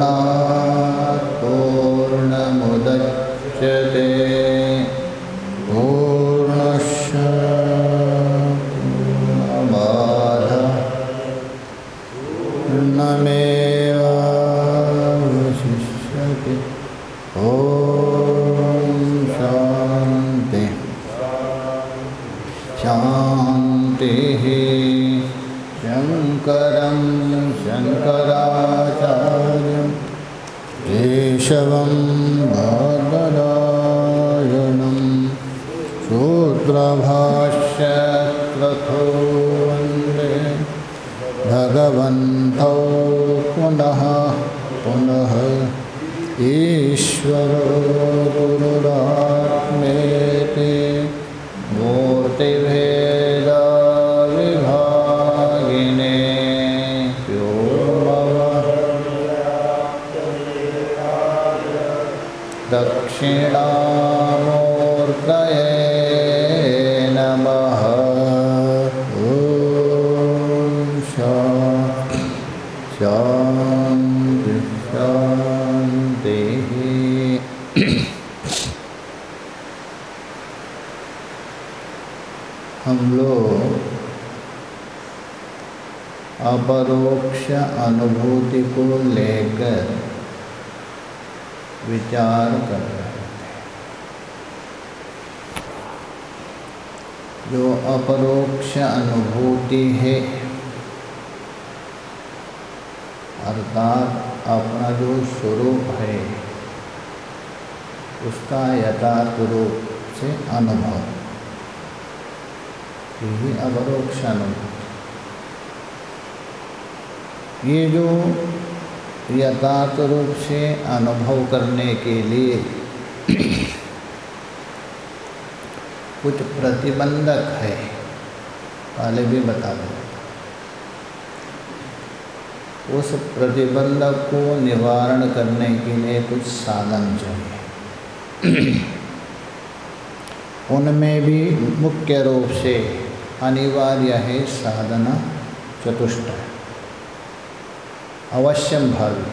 पूर्णात् पूर्णमुदच्यते पूर्णस्य पूर्णमादाय पूर्णमेवावशिष्यते। ॐ शान्ति शान्तिः। शङ्करं शङ्कराचार्यं केशवं बादरायणं सूत्रभाष्यकृतो वन्दे भगवन्तौ पुनः पुनः। ईश्वरो गुरुरात्मेति मूर्तिभेदविभागिने दक्षिणामूर्तये नमः। ॐ शान्ति शान्तिः। हम लोग अपरोक्ष अनुभूति को लेकर विचार कर रहे थे। जो अपरोक्ष अनुभूति है अर्थात अपना जो स्वरूप है उसका यथार्थ रूप से अनुभव, यही अपरोक्ष अनुभूति। ये जो यथार्थ रूप से अनुभव करने के लिए कुछ प्रतिबंधक है, पहले भी बता दें। उस प्रतिबंधक को निवारण करने के लिए कुछ साधन चाहिए। उनमें भी मुख्य रूप से अनिवार्य है साधना चतुष्टय, अवश्यम भावी।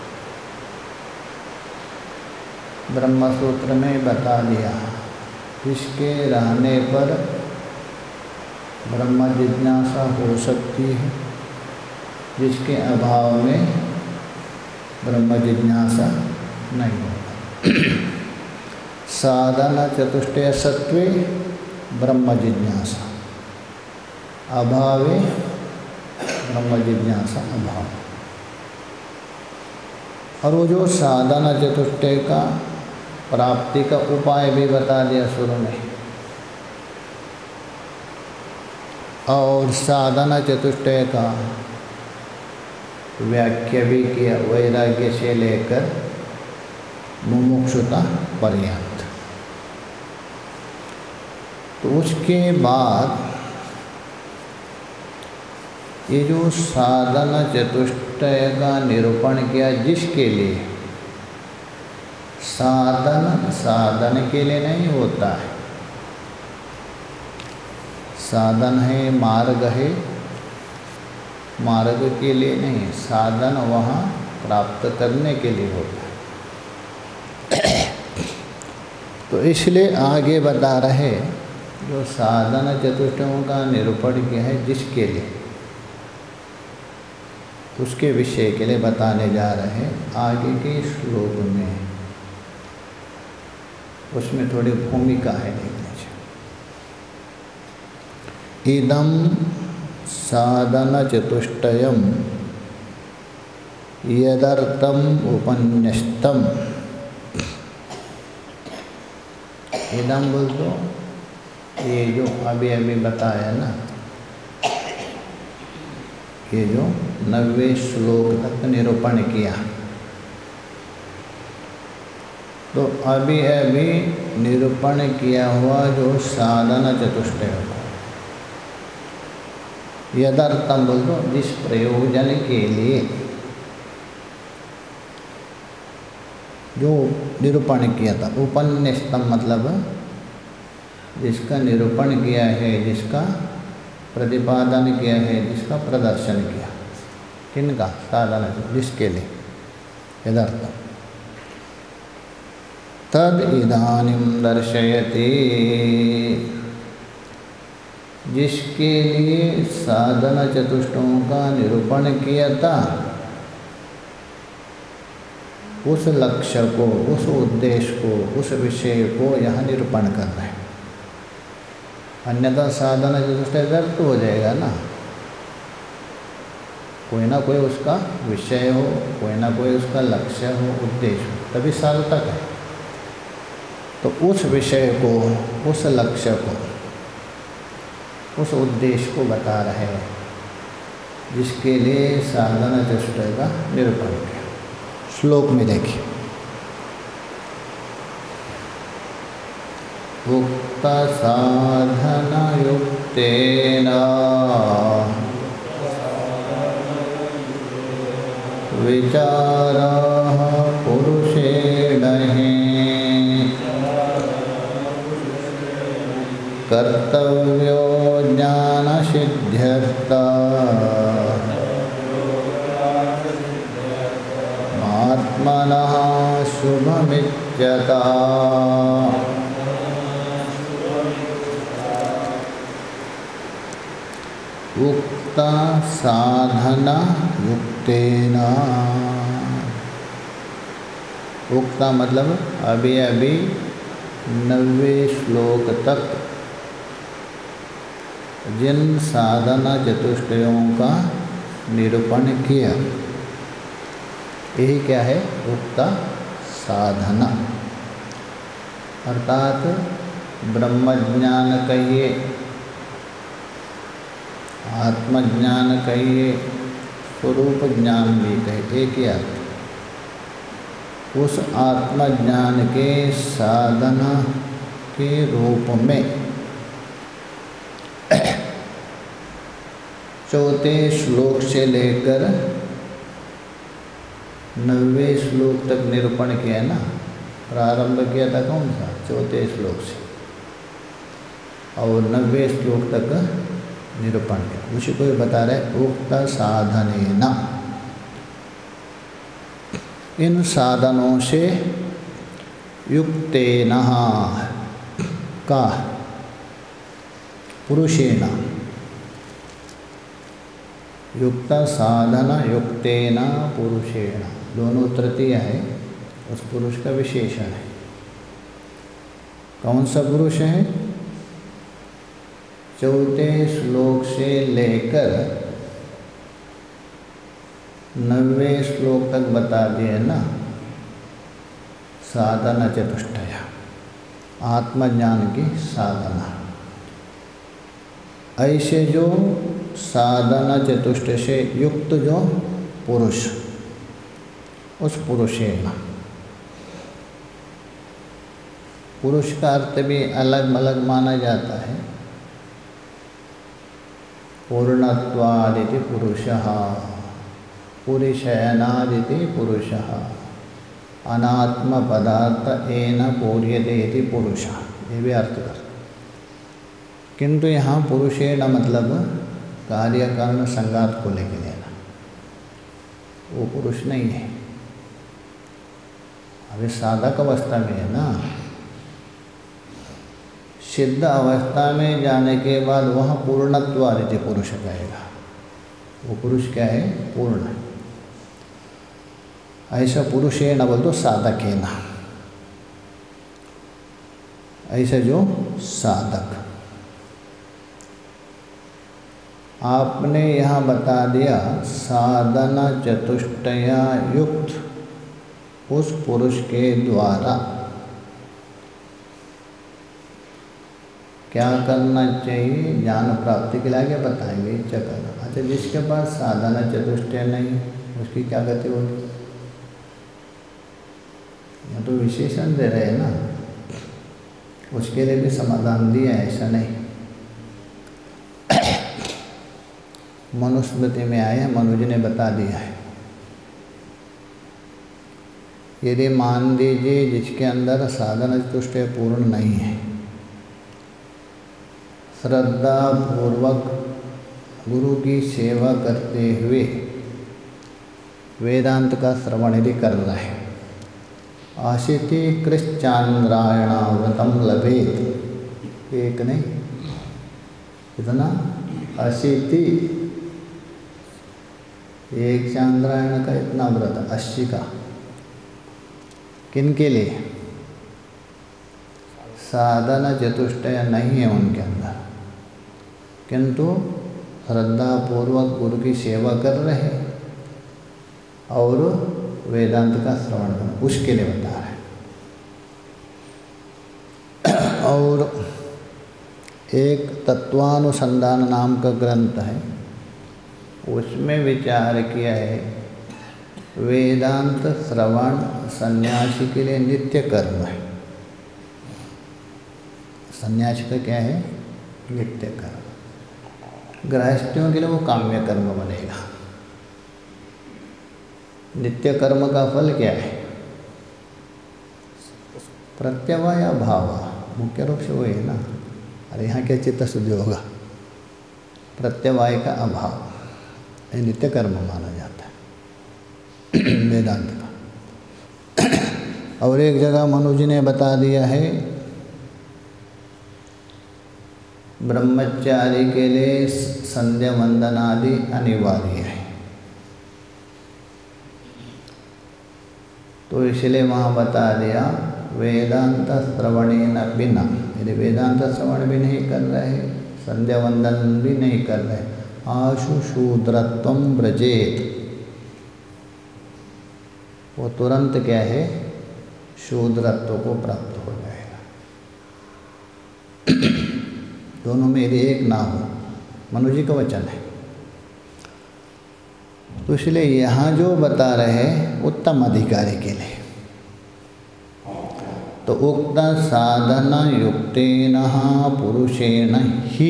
ब्रह्मसूत्र में बता दिया, इसके रहने पर ब्रह्म जिज्ञासा हो सकती है, जिसके अभाव में ब्रह्म जिज्ञासा नहीं होगा। साधना चतुष्टय सत्वे ब्रह्म जिज्ञासा, अभावे ब्रह्म जिज्ञासा अभाव। और वो जो साधना चतुष्टय का प्राप्ति का उपाय भी बता दिया शुरू में, और साधना चतुष्टय का व्याख्या भी किया, वैराग्य से लेकर मुमुक्षुता पर्यंत। तो उसके बाद ये जो साधना चतुष्टय का निरूपण किया, जिसके लिए साधन के लिए नहीं होता है, साधन है मार्ग है, मार्ग के लिए नहीं, साधन वहाँ प्राप्त करने के लिए होता है। तो इसलिए आगे बता रहे जो साधन चतुष्टयों का निरूपण किया है जिसके लिए, उसके विषय के लिए बताने जा रहे हैं आगे के श्लोक में। उसमें थोड़ी भूमिका है, देख लीजिए। इदं साधन चतुष्टयम यदर्थम उपन्यस्तम। इदम बोल दो, ये जो अभी अभी बताया ना, ये जो 90वें श्लोक तक निरूपण किया, तो अभी अभी निरूपण किया हुआ जो साधन चतुष्टय को यदार्थम बोल दो, जिस प्रयोजन के लिए जो निरूपण किया था। उपन्यस्तम मतलब जिसका निरूपण किया है, जिसका प्रतिपादन किया है, जिसका प्रदर्शन किया। किनका? साधन, जिसके लिए यदर्थम तद इदानीं दर्शयति, जिसके लिए साधन चतुष्टयों का निरूपण किया था, उस लक्ष्य को, उस उद्देश्य को, उस विषय को यहाँ निरूपण कर रहे हैं। अन्यथा साधन चतुष्टय व्यर्थ हो जाएगा ना। कोई ना कोई उसका विषय हो, कोई ना कोई उसका लक्ष्य हो, उद्देश्य हो, तभी सार्थक है। तो उस विषय को, उस लक्ष्य को, उस उद्देश्य को बता रहे हैं, जिसके लिए साधन चतुष्टय का निरूपण किया। श्लोक में देखिए, उक्त साधन युक्तेन विचारः पुरुषेण कर्तव्यो ज्ञानसिद्ध्यर्थम् आत्मनः शुभमित्यता। उक्त साधन युक्तेन, उक्त मतलब अभी अभी 90वें श्लोक तक जिन साधन चतुष्टयों का निरूपण किया, यही क्या है? उक्त साधना, अर्थात ब्रह्मज्ञान कहिए, आत्मज्ञान कहिए, स्वरूप ज्ञान भी कहिए, एक ही अर्थ। उस आत्मज्ञान के साधना के रूप में चौथे श्लोक से लेकर 90वें श्लोक तक निरूपण किया है ना। प्रारंभ किया था कौन सा? चौथे श्लोक से, और 90वें श्लोक तक निरूपण किया। उसी को बता रहे उक्त साधनेन, इन साधनों से युक्तेन का पुरुषेण, युक्त साधन युक्तेन पुरुषेण, दोनों तृतीय है, उस पुरुष का विशेषण है। कौन सा पुरुष है? चौथे श्लोक से लेकर 90वें श्लोक तक बता दिए ना, साधन चतुष्टय, आत्मज्ञान की साधना। ऐसे जो साधन चतुष्ट से युक्त जो पुरुष, उस पुरुषेण, पुरुष का अर्थ भी अलग अलग माना जाता है। पूर्णत्वादिति पुरुषः, पुरुषयनादिति पुरुषः, अनात्म पदार्थ एन पूर्यते इति पुरुषः, ये भी अर्थ कर। किंतु यहाँ पुरुषेण मतलब कार्य कारण संगात को लेके लेना, वो पुरुष नहीं है। अभी साधक अवस्था में है ना, सिद्ध अवस्था में जाने के बाद वह पूर्णत्वादिति पुरुष कहेगा। वो पुरुष क्या है? पूर्ण। ऐसा पुरुषेण बोल तो साधकेन, ऐसा जो साधक। आपने यहाँ बता दिया साधन चतुष्टया युक्त उस पुरुष के द्वारा क्या करना चाहिए, ज्ञान प्राप्ति के लिए आगे बताएंगे क्या करना। अच्छा, जिसके पास साधन चतुष्टय नहीं, उसकी क्या गति होगी? यह तो विशेषण दे रहे हैं ना, उसके लिए भी समाधान दिया है, ऐसा नहीं। मनुस्मृति में आया, मनुज ने बता दिया है। यदि मान लीजिए जिसके अंदर साधन चतुष्टय पूर्ण नहीं है, श्रद्धा पूर्वक गुरु की सेवा करते हुए वेदांत का श्रवण यदि कर रहे हैं, आशिति कृश्चांद्रायणाव्रतम लभेत, एक नहीं कितना 80 एक चांद्रायण का इतना व्रत 80 का। किन के लिए? साधन चतुष्टय नहीं है उनके अंदर, किंतु श्रद्धापूर्वक गुरु की सेवा कर रहे हैं और वेदांत का श्रवण करना, उसके लिए बता रहे हैं। और एक तत्वानुसंधान नाम का ग्रंथ है, उसमें विचार किया है वेदांत श्रवण सन्यासी के लिए नित्य कर्म है। सन्यासी का क्या है? नित्य कर्म। गृहस्थियों के लिए वो काम्य कर्म बनेगा। नित्य कर्म का फल क्या है? प्रत्यवाय भाव, मुख्य रूप से वो है ना। अरे यहाँ क्या चित्त शुद्धि होगा? प्रत्यवाय का अभाव, ये नित्य कर्म माना जाता है वेदांत का। और एक जगह मनु जी ने बता दिया है ब्रह्मचारी के लिए संध्या वंदन आदि अनिवार्य है, तो इसलिए वहाँ बता दिया वेदांत श्रवणेन बिना, यदि वेदांत श्रवण भी नहीं कर रहे, संध्या वंदन भी नहीं कर रहे, आशु शूद्रत्वं व्रजेत, वो तुरंत क्या है? शूद्रत्व को प्राप्त हो जाएगा। दोनों में यदि एक ना हो, मनु जी का वचन है। तो इसलिए यहाँ जो बता रहे हैं उत्तम अधिकारी के लिए, तो उक्त साधन युक्तेन पुरुषेण ही,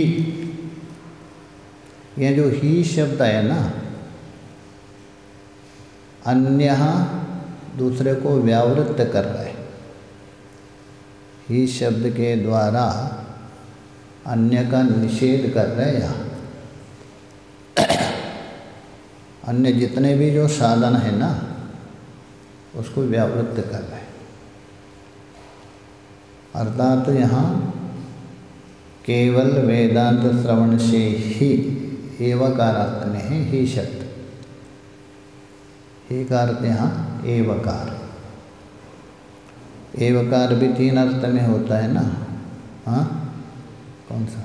यह जो ही शब्द है ना, अन्य दूसरे को व्यावृत्त कर रहे हैं। ही शब्द के द्वारा अन्य का निषेध कर रहे हैं। यहाँ अन्य जितने भी जो साधन है ना, उसको व्यावृत्त कर रहे हैं। अर्थात यहाँ केवल वेदांत श्रवण से ही, एवकार अर्थ में है ही शब्द, ही का अर्थ यहाँ एवकार। एवकार भी 3 अर्थ में होता है ना। हाँ, कौन सा?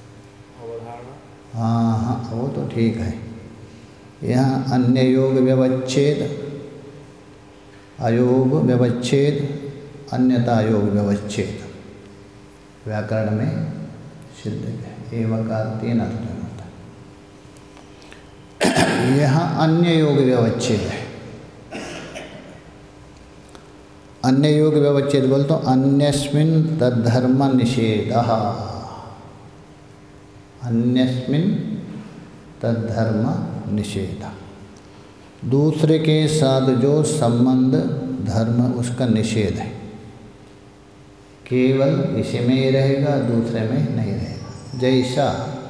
हाँ, वो तो ठीक है। यहाँ अन्य योग व्यवच्छेद, अयोग व्यवच्छेद, अन्यता योग व्यवच्छेद, व्याकरण में सिद्ध है। एवकार 3 अर्थ में होता है। यहाँ अन्य योग व्यवच्छेद है। अन्य योग व्यवच्छेद बोल तो अन्यस्मिन् तद्धर्म निषेधः, अन्यस्मिन् तद्धर्म निषेध, दूसरे के साथ जो संबंध धर्म उसका निषेध है। केवल इसी में ही रहेगा, दूसरे में नहीं रहेगा। जैसा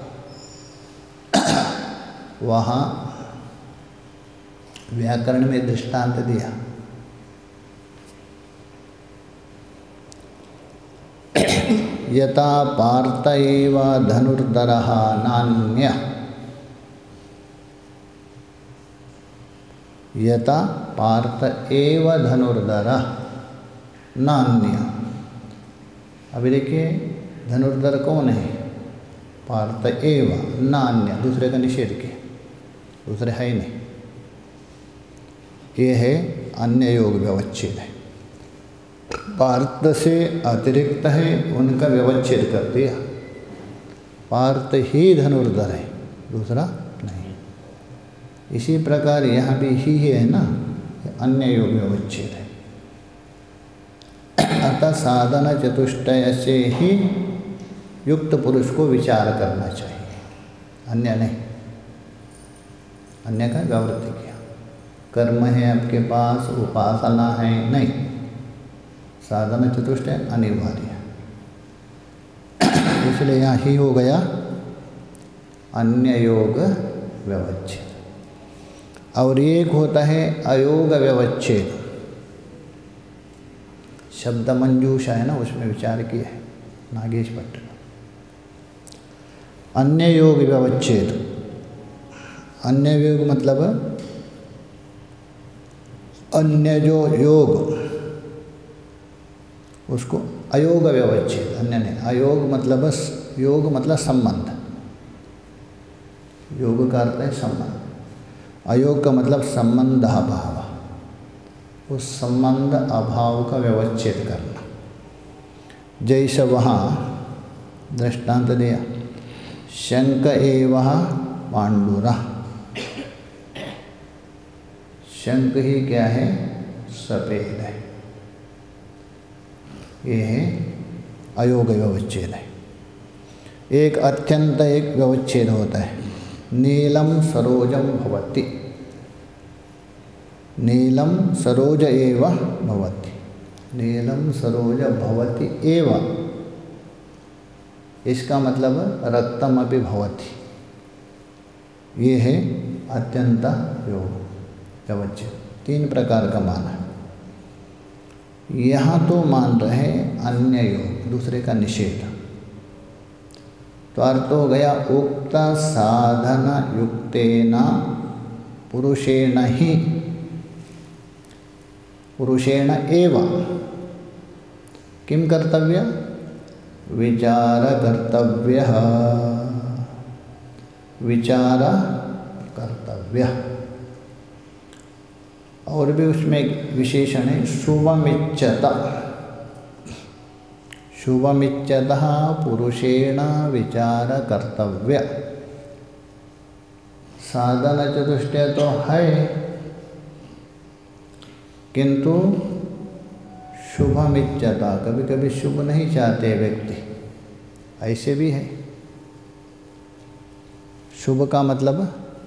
वहाँ व्याकरण में दृष्टांत दिया, यथा पार्थ एव धनुर्धरः नान्यः, यथा पार्थ एव धनुर्धरः नान्यः। अभी देखिए धनुर्धर कौन है? पार्थ एव, नान्य दूसरे का निषेध किया, दूसरे है ही नहीं। ये है अन्य योग व्यवच्छेद है। पार्थ से अतिरिक्त है उनका व्यवच्छेद कर दिया। पार्थ ही धनुर्धर है, दूसरा नहीं। इसी प्रकार यहाँ भी ही है ना, अन्य योग व्यवच्छेद है। अतः साधन चतुष्टय से ही युक्त पुरुष को विचार करना चाहिए, अन्य नहीं। अन्य का व्यावृत्ति किया, कर्म है आपके पास, उपासना है, नहीं। साधन चतुष्टय अनिवार्य है, इसलिए यहाँ ही हो गया अन्य योग व्यवच्छेद। और एक होता है अयोग व्यवच्छेद। शब्द मंजूषा है ना, उसमें विचार किया है नागेश भट्ट। अन्य योग व्यवच्छेद, अन्य योग मतलब अन्य जो योग, उसको अयोग व्यवच्छेद, अन्य नहीं। अयोग मतलब योग मतलब संबंध, योग का अर्थ है संबंध, अयोग का मतलब संबंध अभाव, उस संबंध अभाव का व्यवच्छेद करना। जैसे वहाँ दृष्टांत दिया, शंख एवं पांडुरा, शंख ही क्या है, सफेद है, ये है अयोग व्यवच्छेद है। एक अत्यंत एक व्यवच्छेद होता है, नीलम सरोजम भवति, नीलम सरोज एव भवति, नीलम सरोज भवति एव, इसका मतलब रक्तम अपि भवति, ये है अत्यंत योग व्यवच्छेद। 3 प्रकार का मान है। यहाँ तो मान रहे अन्य योग, दूसरे का निषेध। तो अर्थ हो गया उक्त साधन युक्तेन पुरुषेण ही, पुरुषेण एव किम कर्तव्य, विचार कर्तव्य, विचार कर्तव्य। और भी उसमें एक विशेषण है शुभमिच्छत, शुभमिच्छतः पुरुषेण विचार कर्तव्य। साधन चतुष्टय तो है, किंतु शुभमिच्छता, कभी कभी शुभ नहीं चाहते व्यक्ति, ऐसे भी है। शुभ का मतलब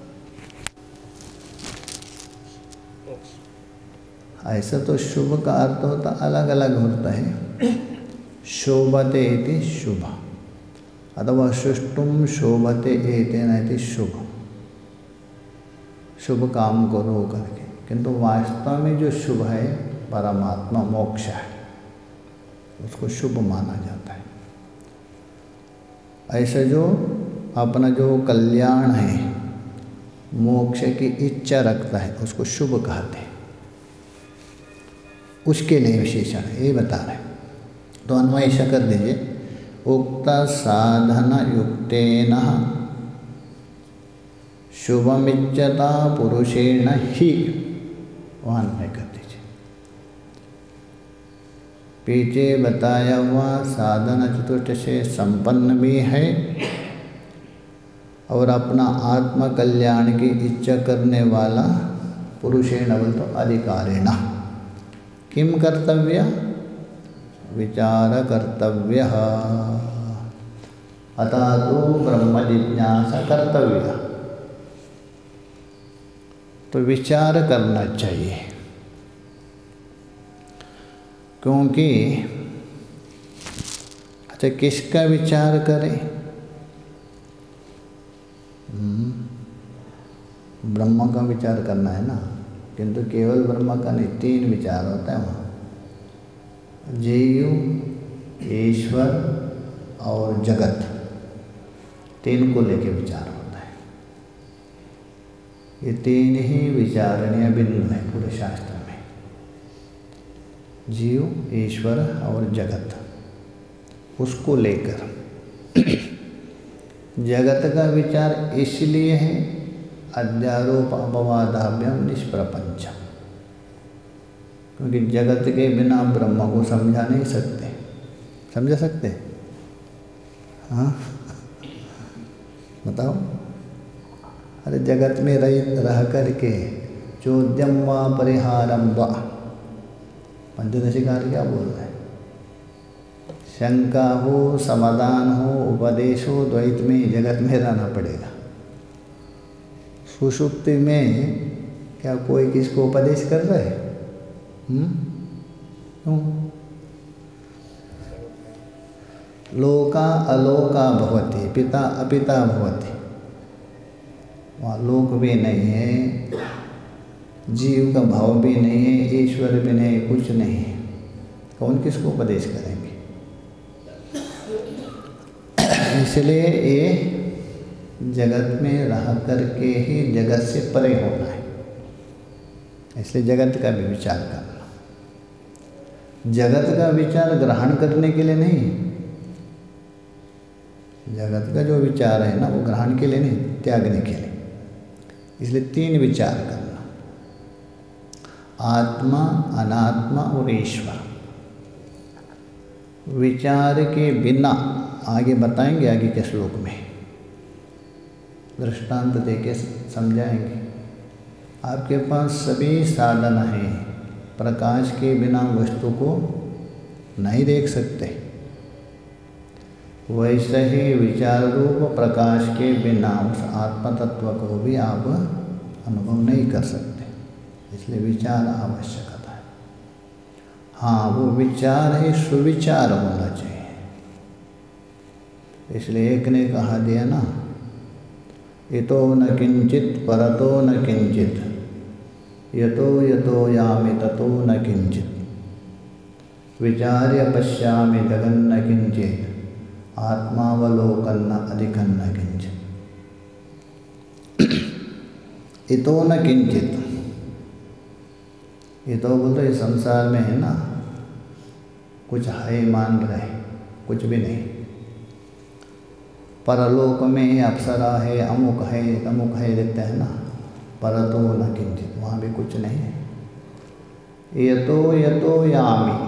ऐसा तो शुभ का अर्थ होता अलग अलग होता है। शोभते इति शुभ, अथवा सुष्टुम शोभते एतेन इति शुभ, शुभ काम करो करके। किंतु वास्तव में जो शुभ है परमात्मा मोक्ष है, उसको शुभ माना जाता है। ऐसे जो अपना जो कल्याण है, मोक्ष की इच्छा रखता है, उसको शुभ कहते हैं। उसके लिए विशेषण ये बता रहे। तो अन्वय ऐसा कर दीजिए, उक्त साधन युक्तेन शुभमिच्छता पुरुषेण ही, वहाँ अन्वय कर दीजिए। पीछे बताया हुआ साधन चतुष्ट से संपन्न भी है और अपना आत्म कल्याण की इच्छा करने वाला पुरुषेण बोल तो अधिकारेण किम कर्तव्य, विचार कर्तव्य, अतः तो ब्रह्म जिज्ञासा कर्तव्य। तो विचार करना चाहिए, क्योंकि अच्छा किसका विचार करें, ब्रह्म का विचार करना है ना। किंतु केवल ब्रह्म का नहीं, 3 विचार होता है वहाँ, जीव, ईश्वर और जगत, 3 को लेके विचार होता है। ये 3 ही विचारणीय बिंदु हैं पूरे शास्त्र में, जीव, ईश्वर और जगत। उसको लेकर जगत का विचार इसलिए है अध्यारोप अपवादाभ्यम निष्प्रपंचम, क्योंकि जगत के बिना ब्रह्म को समझा नहीं सकते। समझा सकते? हाँ बताओ। अरे जगत में रह करके चोद्यम व परिहारम व, पंचदशिकार क्या बोल रहे हैं, शंका हो, समाधान हो, उपदेश हो, द्वैत में जगत में रहना पड़ेगा। सुषुप्ति में क्या कोई किसको उपदेश कर रहा है? क्यों? लोका अलोका भवति, पिता अपिता भवति। वहाँ लोक भी नहीं है, जीव का भाव भी नहीं है, ईश्वर भी नहीं, कुछ नहीं है, कौन किसको उपदेश करेंगे? इसलिए ये जगत में रह करके ही जगत से परे होना है। इसलिए जगत का भी विचार करना, जगत का विचार ग्रहण करने के लिए नहीं, जगत का जो विचार है ना वो ग्रहण के लिए नहीं, त्यागने के लिए। इसलिए 3 विचार करना, आत्मा, अनात्मा और ईश्वर। विचार के बिना आगे बताएंगे, आगे के श्लोक में दृष्टांत देके समझाएंगे। आपके पास सभी साधन हैं, प्रकाश के बिना वस्तु को नहीं देख सकते, वैसे ही विचार रूप प्रकाश के बिना उस आत्म तत्व को भी आप अनुभव नहीं कर सकते। इसलिए विचार आवश्यकता है। हाँ, वो विचार है, सुविचार होना चाहिए। इसलिए एक ने कहा दिया ना, इतो न किंचित परतो न किंचित, यतो यतो यामि ततो न किंचित, विचार्य पश्यामि जगन्न किंचित, आत्मावलोकन्न अधिकन्न किंचित। इतो न किंचित, ये तो बोल रहे संसार में है ना, कुछ है मान रहे, कुछ भी नहीं। परलोक में अप्सरा है, अमुक है, तमुक है देते हैं ना, परतो न किंचित, वहाँ भी कुछ नहीं है। यतो यतो यामि,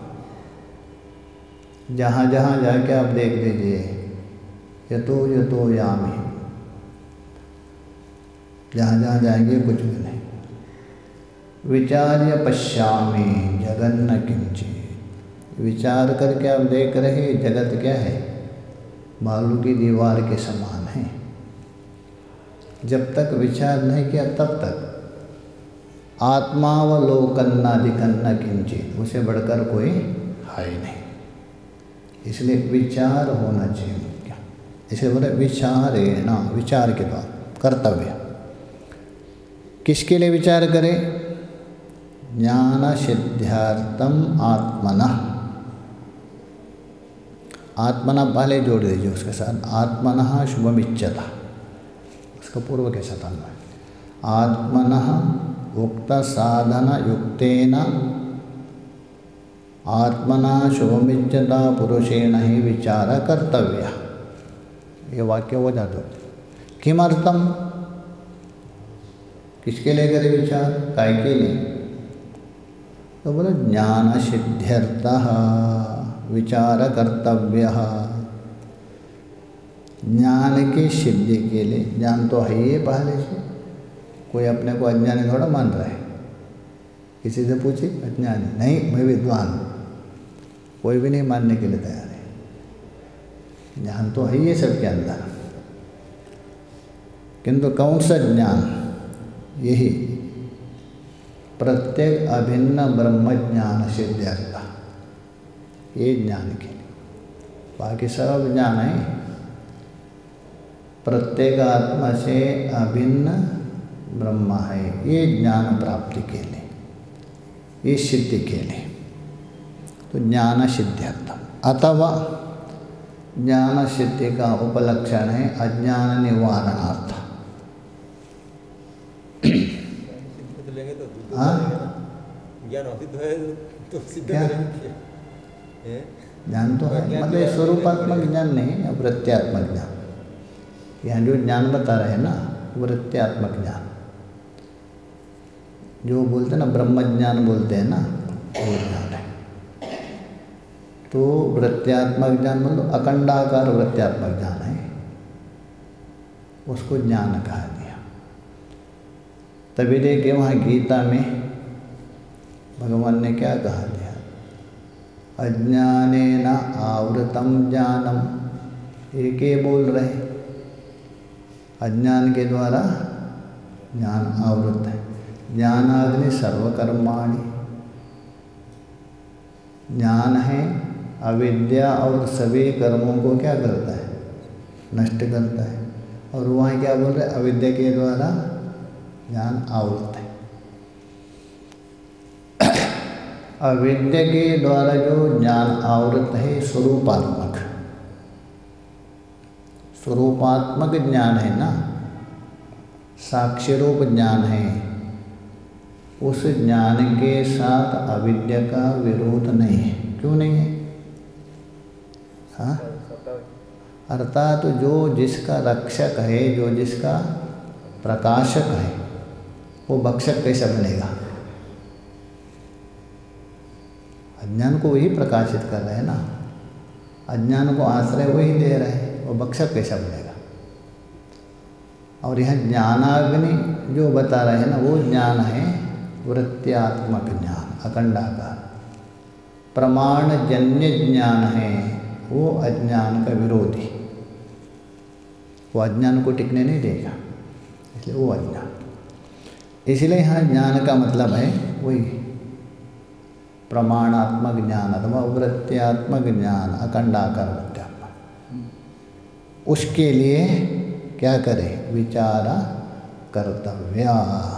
जहाँ जहाँ जाके आप देख लीजिए, यतो यतो यामि, जहाँ जहाँ जाएंगे कुछ भी नहीं। विचार्य पश्यामि जगन्न किंचित, विचार करके आप देख रहे जगत क्या है, बालू की दीवार के समान है। जब तक विचार नहीं किया तब तक आत्मावलोकन्नादिकन्न किंचित, उसे बढ़कर कोई है ही नहीं। इसलिए विचार होना चाहिए क्या, इसे बोले विचारेण, विचार के द्वारा कर्तव्य। किसके लिए विचार करें? ज्ञान सिद्ध्यार्थम आत्मनः, आत्मना पहले जोड़ दीजिए उसके साथ, आत्मनः शुभमिच्छता, उसका पूर्व के साथ अन्वय। आत्मनः उक्त साधन युक्तेन आत्मना शुभमिच्छता पुरुषेण ही विचार कर्तव्य। ये वाक्य हो जाता है। किमर्थम, किसके लिए करे विचार, काय के लिए? तो बोले ज्ञान सिद्ध्यर्थः विचार कर्तव्य, ज्ञान की सिद्धि के लिए। ज्ञान तो है ही पहले से, कोई अपने को अज्ञानी थोड़ा मान रहा है। किसी से पूछे अज्ञानी, नहीं मैं विद्वान हूँ, कोई भी नहीं मानने के लिए तैयार है। ज्ञान तो है ही सबके अंदर, किंतु कौन सा ज्ञान? यही प्रत्येक अभिन्न ब्रह्म ज्ञान सिद्ध्यर्थ, ये ज्ञान के लिए। बाकी सब ज्ञान है प्रत्येक आत्मा से अभिन्न ब्रह्म है, ये ज्ञान प्राप्ति के लिए, ये सिद्धि के लिए। तो ज्ञान सिद्ध्यर्थम, अथवा ज्ञान सिद्धि का उपलक्षण है अज्ञान निवारणार्थ। ज्ञान तो सिद्ध करेंगे। ज्ञान तो है, मतलब स्वरूपात्मक ज्ञान नहीं, वृत्त्यात्मक ज्ञान। यहाँ जो ज्ञान बता रहे हैं ना, वृत्त्यात्मक ज्ञान, जो बोलते हैं ना ब्रह्म ज्ञान बोलते हैं ना, वो ज्ञान है। तो वृत्त्यात्मक ज्ञान मतलब अखंडाकार वृत्त्यात्मक ज्ञान है, उसको ज्ञान कहा दिया। तभी देखिए वहाँ गीता में भगवान ने क्या कहा दिया, अज्ञानेन आवृतम ज्ञानम, एक ही बोल रहे, अज्ञान के द्वारा ज्ञान आवृत है। ज्ञानाग्नि सर्वकर्माणि, ज्ञान है अविद्या और सभी कर्मों को क्या करता है, नष्ट करता है। और वहाँ क्या बोल रहे, अविद्या के द्वारा ज्ञान आवृत है। अविद्या के द्वारा जो ज्ञान आवृत है स्वरूपात्मक, स्वरूपात्मक ज्ञान है ना, साक्ष्य रूप ज्ञान है। उस ज्ञान के साथ अविद्या का विरोध नहीं है। क्यों नहीं है? हाँ, अर्थात जो जिसका रक्षक है, जो जिसका प्रकाशक है, वो भक्षक कैसा बनेगा? अज्ञान को वही प्रकाशित कर रहे हैं ना, अज्ञान को आश्रय वही दे रहे हैं, वो भक्षक कैसा बनेगा? और यह ज्ञानाग्नि जो बता रहे हैं ना, वो ज्ञान है वृत्त्यात्मक ज्ञान, अखंडाकार। प्रमाण जन्य ज्ञान है वो अज्ञान का विरोधी, वो अज्ञान को टिकने नहीं देगा, इसलिए वो अज्ञान। इसलिए यहाँ ज्ञान का मतलब है वही प्रमाणात्मक ज्ञान अथवा वृत्त्यात्मक ज्ञान, अखंडाकार वृत्त्यात्मक। उसके लिए क्या करें? विचार कर्तव्य।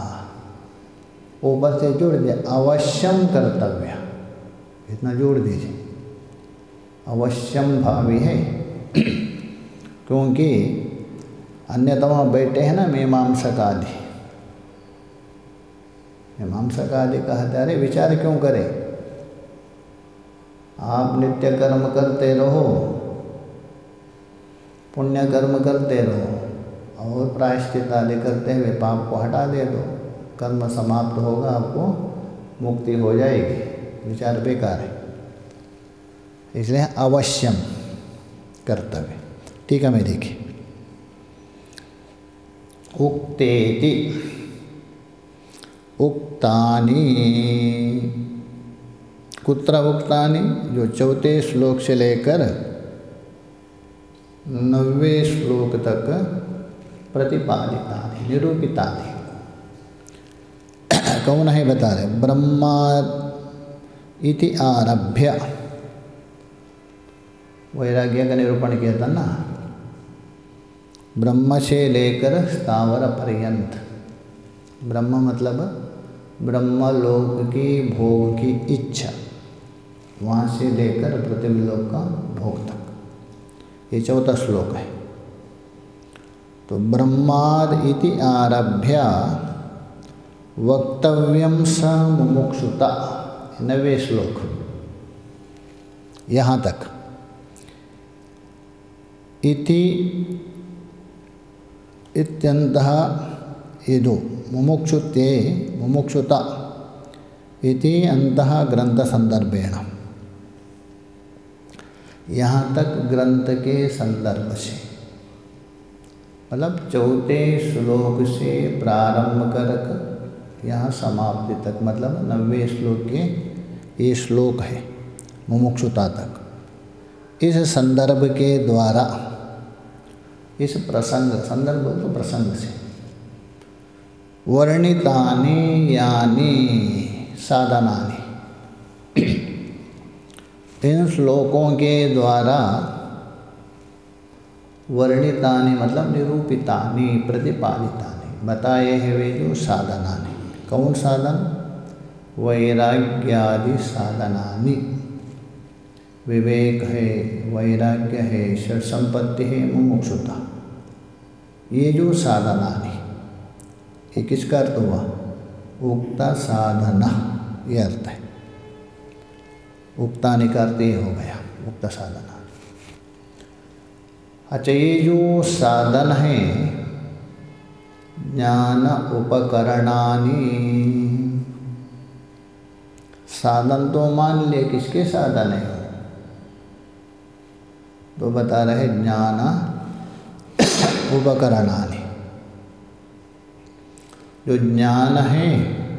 ऊपर से जोड़ दिया अवश्यम कर्तव्य, इतना जोड़ दीजिए। अवश्यम भावी है क्योंकि अन्यथा वहाँ बैठे हैं ना मीमांसक आदि। मीमांसक आदि कहते अरे विचार क्यों करें, आप नित्य कर्म करते रहो, पुण्य कर्म करते रहो और प्रायश्चित आदि करते हुए पाप को हटा दे दो, कर्म समाप्त होगा, आपको मुक्ति हो जाएगी। विचार बेकार है, इसलिए अवश्यम कर्तव्य। ठीक है, मैं देखिए उक्तेति उक्तानि, कुत्र उक्तानि? जो चौथे श्लोक से लेकर 9वें श्लोक तक प्रतिपादितानि, निरूपितानि। कौन है बता रहे? ब्रह्मा इति आरभ्य, वैराग्य का निरूपण किया था ना, ब्रह्म से लेकर स्थावर पर्यंत। ब्रह्म मतलब ब्रह्मलोक की भोग की इच्छा, वहाँ से लेकर पृथ्वीलोक का भोग तक, ये चौथा श्लोक है। तो ब्रह्माद इति आरभ्य वक्तव्यम स मुमुक्षुता, 9वें श्लोक, यहाँ तक। इति इत्यन्तः ये दो, मुमुक्षुते मुमुक्षुता इति अंतः ग्रंथ संदर्भेण, यहाँ तक ग्रंथ के संदर्भ से, मतलब चौथे श्लोक से प्रारंभ कर यहाँ समाप्ति तक, मतलब 90वें श्लोक के ये श्लोक है मुमुक्षुता तक। इस संदर्भ के द्वारा, इस प्रसंग, संदर्भ तो प्रसंग से, वर्णितानि यानि साधनानि, इन श्लोकों के द्वारा वर्णितानि मतलब निरूपितानि, प्रतिपादितानि, बताए हैं वे जो साधनानि। कौन साधन? वैराग्यादि साधनानि। विवेक है, वैराग्य है, षट संपत्ति है, मुमुक्षुता, ये जो साधनानि, ये किसका अर्थ हुआ? उक्ता साधना, ये अर्थ है। उक्तानि का अर्थ ये हो गया, उक्ता साधना। अच्छा, ये जो साधन है, ज्ञान उपकरणानि, साधन तो मान लिए किसके साधन है? तो बता रहे ज्ञान उपकरणानि। जो ज्ञान है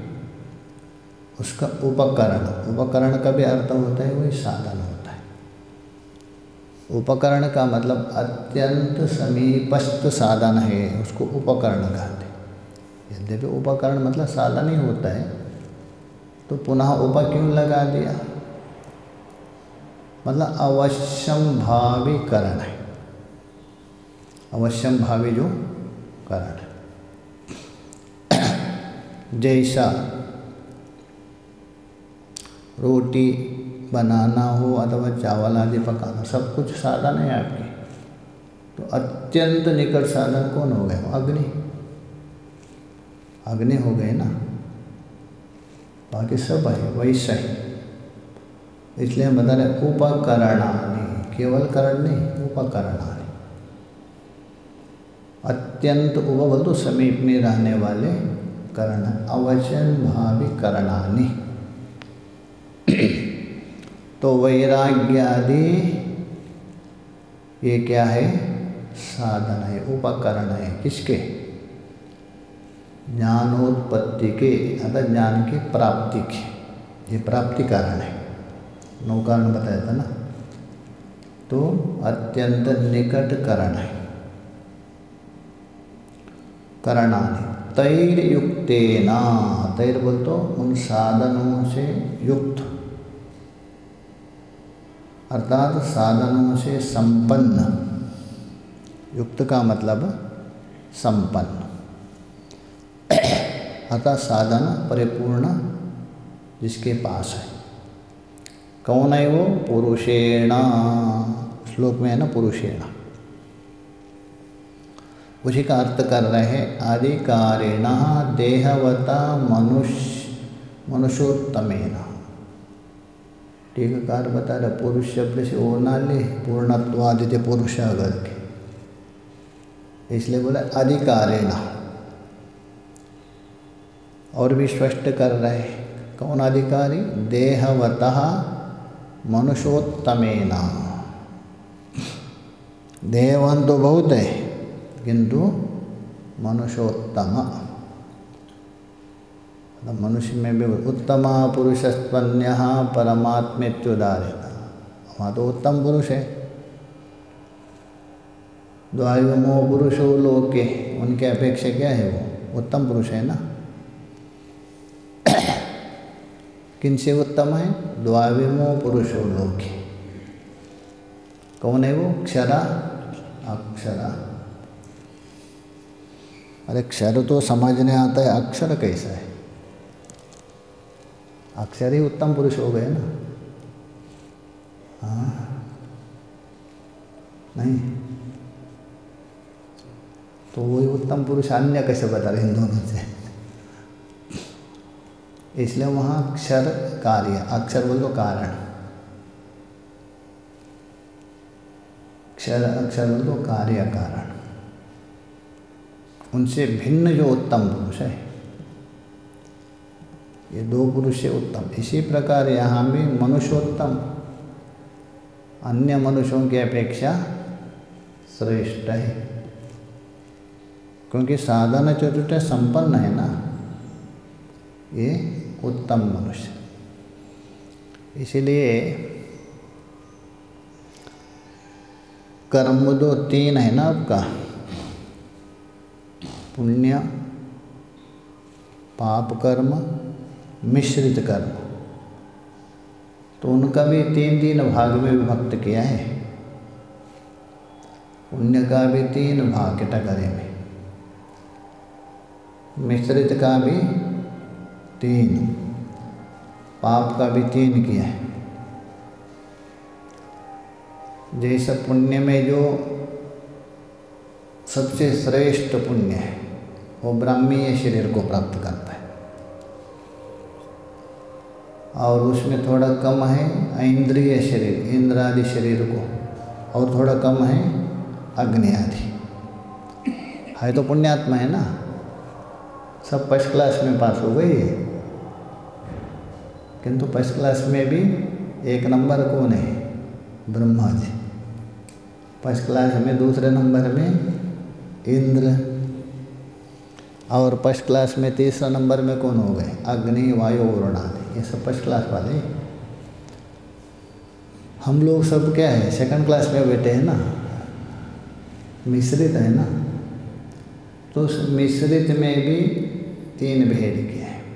उसका उपकरण, उपकरण का भी अर्थ होता है वही साधन होता है। उपकरण का मतलब अत्यंत समीपस्थ साधन है, उसको उपकरण कहते हैं। यद्यपि उपकरण मतलब साधन ही होता है, तो पुनः उप क्यों लगा दिया? मतलब अवश्यम भावी करण है, अवश्यम भावी जो करण है। जैसा रोटी बनाना हो अथवा चावल आदि पकाना, सब कुछ साधन है आपके। तो अत्यंत निकट साधन कौन हो गए? अग्नि, अग्नि हो गए ना, बाकी सब है वैसा ही। इसलिए हम बता रहे उपकरणानि, केवल करण नहीं, उपकरणानि। अत्यंत उप बोल तो समीप में रहने वाले करण, अवचन भावी करणानि। तो वैराग्यादि ये क्या है? साधन है, उपकरण है। किसके? ज्ञानोत्पत्ति के, अर्थात ज्ञान की प्राप्ति के। ये प्राप्ति कारण है, 9 कारण बताया था ना। तो अत्यंत निकट करण है। करणानि तैर्युक्तेना, तैर बोल तो उन साधनों से युक्त, अर्थात साधनों से संपन्न। युक्त का मतलब संपन्न, अर्थात साधन परिपूर्ण जिसके पास है। कौन है वो? पुरुषेण, श्लोक में है ना पुरुषेण, उसी का अर्थ कर रहे हैं। अधिकारेण देहवता मनुष्योत्तमेन। टीकाकार बता रहे पुरुष शब्द से वो ना ले, पूर्णत्वादित्य पुरुष अगर के, इसलिए बोला अधिकारेण। और भी स्पष्ट कर रहे हैं, कौन अधिकारी? देहवतः मनुष्योत्तमेन। देहवान तो बहुत है, किंतु मनुष्योत्तम, मनुष्य में भी उत्तम पुरुषस्त्वन्यः परमात्मेत्युदाहरेण। वहाँ तो उत्तम पुरुष है। द्वाविमो पुरुषो लोके, उनके अपेक्षा क्या है? वो उत्तम पुरुष है ना। किनसे उत्तम है? द्वाविमो पुरुषो लोके। कौन है वो? क्षरा अक्षरा। अरे क्षर तो समझने आता है, अक्षर कैसा है? अक्षर ही उत्तम पुरुष हो गए ना। हाँ नहीं तो वही उत्तम पुरुष अन्य कैसे बता रहे इन दोनों से? इसलिए वहाँ अक्षर कार्य, अक्षर बोल तो कारण, क्षर अक्षर बोल तो कार्य कारण। उनसे भिन्न जो उत्तम पुरुष है, ये 2 पुरुष से उत्तम। इसी प्रकार यहाँ भी मनुष्योत्तम अन्य मनुष्यों की अपेक्षा श्रेष्ठ है, क्योंकि साधन चतुष्ट संपन्न है ना, ये उत्तम मनुष्य। इसीलिए कर्म 3 है ना आपका, पुण्य, पाप कर्म, मिश्रित कर्म। तो उनका भी 3 भाग में विभक्त किया है। पुण्य का भी 3 भाग कैटेगरी में, मिश्रित का भी 3, पाप का भी 3 किया है। जैसे पुण्य में जो सबसे श्रेष्ठ पुण्य है वो ब्राह्मीय शरीर को प्राप्त करता है, और उसमें थोड़ा कम है इंद्रिय शरीर, इंद्र आदि शरीर को, और थोड़ा कम है अग्नि आदि। है तो पुण्यात्मा है ना, सब फर्स्ट क्लास में पास हो गई है, किंतु फर्स्ट क्लास में भी 1 नंबर कौन है? ब्रह्मा जी। फर्स्ट क्लास में 2 नंबर में इंद्र, और फर्स्ट क्लास में 3 नंबर में कौन हो गए? अग्नि, वायु, वरुण आदि। ये सब फर्स्ट क्लास वाले। हम लोग सब क्या है? सेकंड क्लास में बैठे हैं ना, मिश्रित है ना। तो उस मिश्रित में भी 3 भेद किए हैं।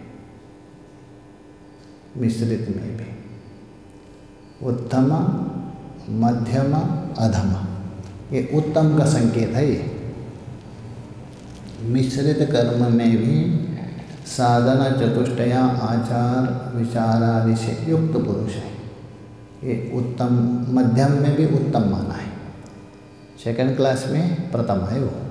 मिश्रित में भी उत्तम, मध्यम, अधम। ये उत्तम का संकेत है। ये मिश्रित कर्म में भी साधना चतुष्टया आचार विचार आदि से युक्त पुरुष है। ये उत्तम, मध्यम में भी उत्तम माना है, सेकंड क्लास में प्रथम है वो,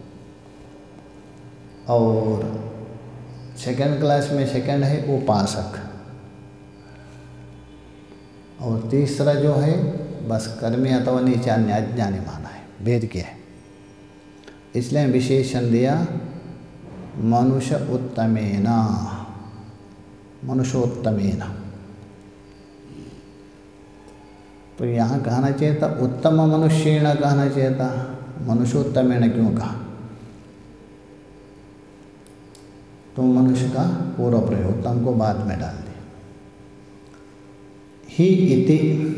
और सेकंड क्लास में सेकंड है उपासक, और तीसरा जो है बस कर्मी अथवा नीचे अन्य अज्ञानी माना है, भेद किया है। इसलिए विशेषण दिया मनुष्य उत्तमेना, मनुष्योत्तमेना। तो यहाँ कहना चाहिए था उत्तम मनुष्येण कहना चाहिए था, मनुष्योत्तमेन क्यों कहा? तो मनुष्य का पूर्व प्रयोग, उत्तम को बाद में डाल दिया। ही इति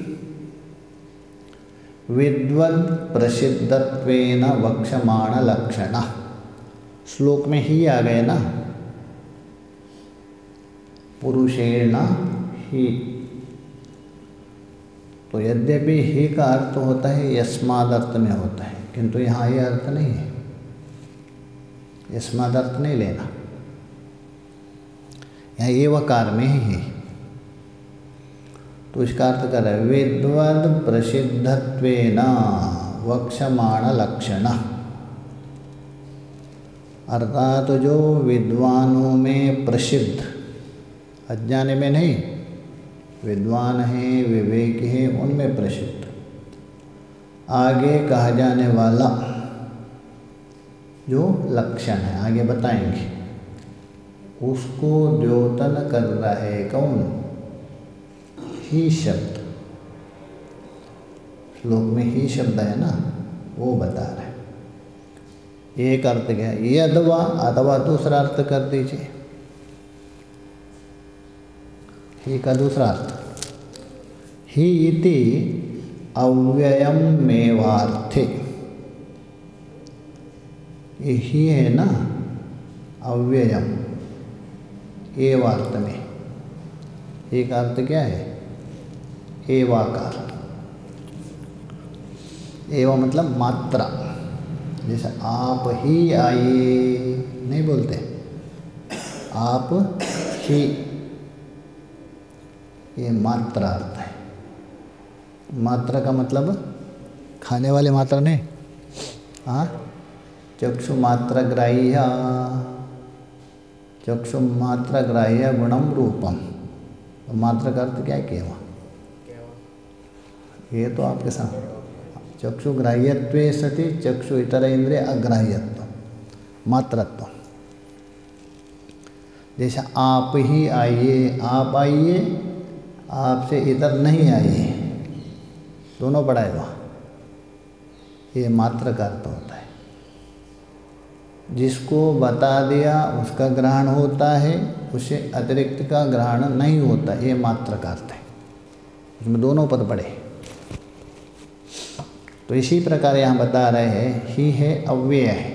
विद्वद् प्रसिद्धत्वेन वक्ष्यमाण लक्षण। श्लोक में ही आ गए ना, पुरुषेण ही। तो यद्यपि ही का अर्थ होता है यस्माद् अर्थ में होता है, किंतु यहाँ ये अर्थ नहीं है, यस्माद् अर्थ नहीं लेना, यहाँ एवकार में ही है। तो इसका अर्थ कर रहा है विद्वद् प्रसिद्धत्वेन वक्ष्यमाण लक्षण, अर्थात जो विद्वानों में प्रसिद्ध, अज्ञानी में नहीं, विद्वान है विवेक है उनमें प्रसिद्ध, आगे कहा जाने वाला जो लक्षण है आगे बताएंगे, उसको द्योतन कर रहा है कौन? ही शब्द, श्लोक में ही शब्द है ना, वो बता रहा है। एक अर्थ क्या है, ये अथवा, अथवा दूसरा अर्थ कर दीजिए, ही का दूसरा अर्थ, ही इति अव्ययम मेवार्थे। ये ही है ना अव्ययम, एवार्थ में, एक अर्थ क्या है? एवाकार। एवा मतलब मात्रा, जैसे आप ही आइए नहीं बोलते, आप ही, ये मात्रा अर्थ है। मात्रा का मतलब खाने वाले मात्रा नहीं, हाँ, चक्षु मात्रा ग्राह्य, चक्षु मात्रा ग्राह्य गुणम रूपम। तो मात्रा का अर्थ क्या किया वहाँ? ये तो आपके सामने, चक्षु ग्राह्यत्वे सति चक्षु इतर इंद्रिय अग्राह्यत्व, मात्रत्व। जैसे आप ही आइए, आप आइए, आपसे इतर नहीं आइए, दोनों पढ़ाए वहाँ, ये मात्र का अर्थ होता है। जिसको बता दिया उसका ग्रहण होता है, उसे अतिरिक्त का ग्रहण नहीं होता, ये मात्र का अर्थ है। उसमें दोनों पद पढ़े। तो इसी प्रकार यहाँ बता रहे हैं, ही है अव्यय है,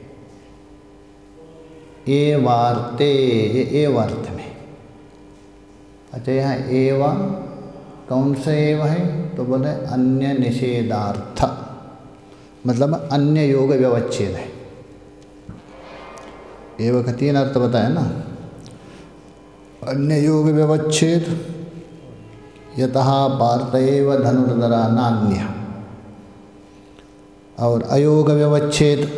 एवार्ते, ये एवार्थ में। अच्छा, यहाँ एवा कौन सा एव है? तो बोले अन्य निषेधार्थ, मतलब अन्य योग व्यवच्छेद है। एव का तीन अर्थ बताया ना, अन्य योग व्यवच्छेद, यतः पार्थ एव धनुर्धरा नान्य, और अयोग व्यवच्छेद,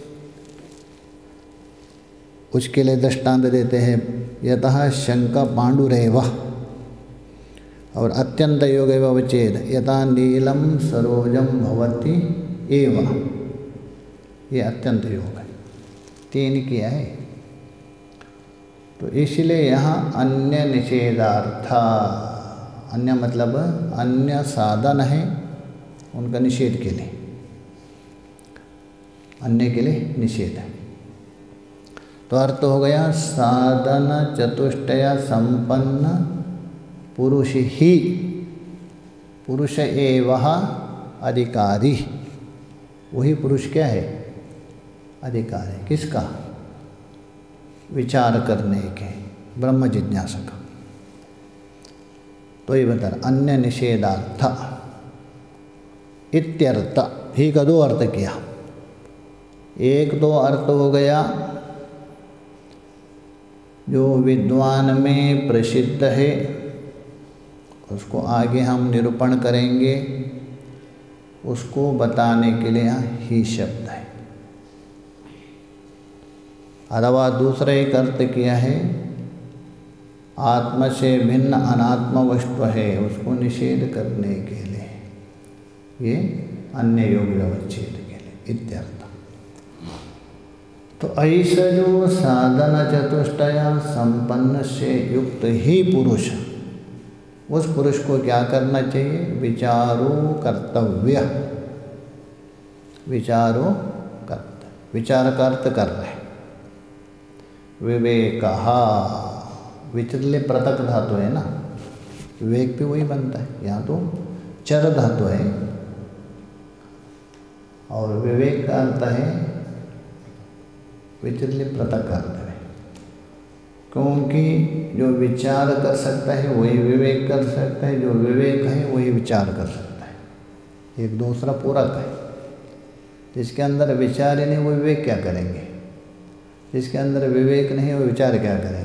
उसके लिए दृष्टांत देते हैं यतः शंख पांडुरेव, और अत्यंत योग व्यवच्छेद, यथा नीलम सरोजम भवति एव, ये अत्यंत योग है, तीन किया है। तो इसलिए यहाँ अन्य निषेधार्थ, अन्य मतलब अन्य साधन है उनका निषेध के लिए, अन्य के लिए निषेध है। तो अर्थ हो गया साधन चतुष्टय संपन्न पुरुष ही, पुरुष एवं अधिकारी, वही पुरुष क्या है? अधिकार है। किसका? विचार करने के, ब्रह्म जिज्ञासा का। तो ये बता रहा अन्य निषेधार्थ इत्यर्थ, ही का दो अर्थ किया। एक तो अर्थ हो गया जो विद्वान में प्रसिद्ध है उसको आगे हम निरूपण करेंगे, उसको बताने के लिए यहाँ ही शब्द है। अथवा दूसरा एक अर्थ किया है, आत्मा से भिन्न अनात्म वस्तु है उसको निषेध करने के लिए, ये अन्य योग व्यवच्छेद के लिए इत्यर्थ। तो ऐसा जो साधन चतुष्टय संपन्न से युक्त ही पुरुष, उस पुरुष को क्या करना चाहिए? विचारो कर्तव्य। विचारो कर्तव्य, विचार का अर्थ कर रहे। विवेक, विचरले पृथक धातु है ना, विवेक भी वही बनता है, यहाँ तो चर धातु है और विवेक का अर्थ है विचरले पृथक अर्थ है, क्योंकि जो विचार कर सकता है वही विवेक कर सकता है, जो विवेक है वही विचार कर सकता है, एक दूसरा पूरक है। जिसके अंदर विचार ही नहीं वो विवेक क्या करेंगे, जिसके अंदर विवेक नहीं वो विचार क्या करेंगे।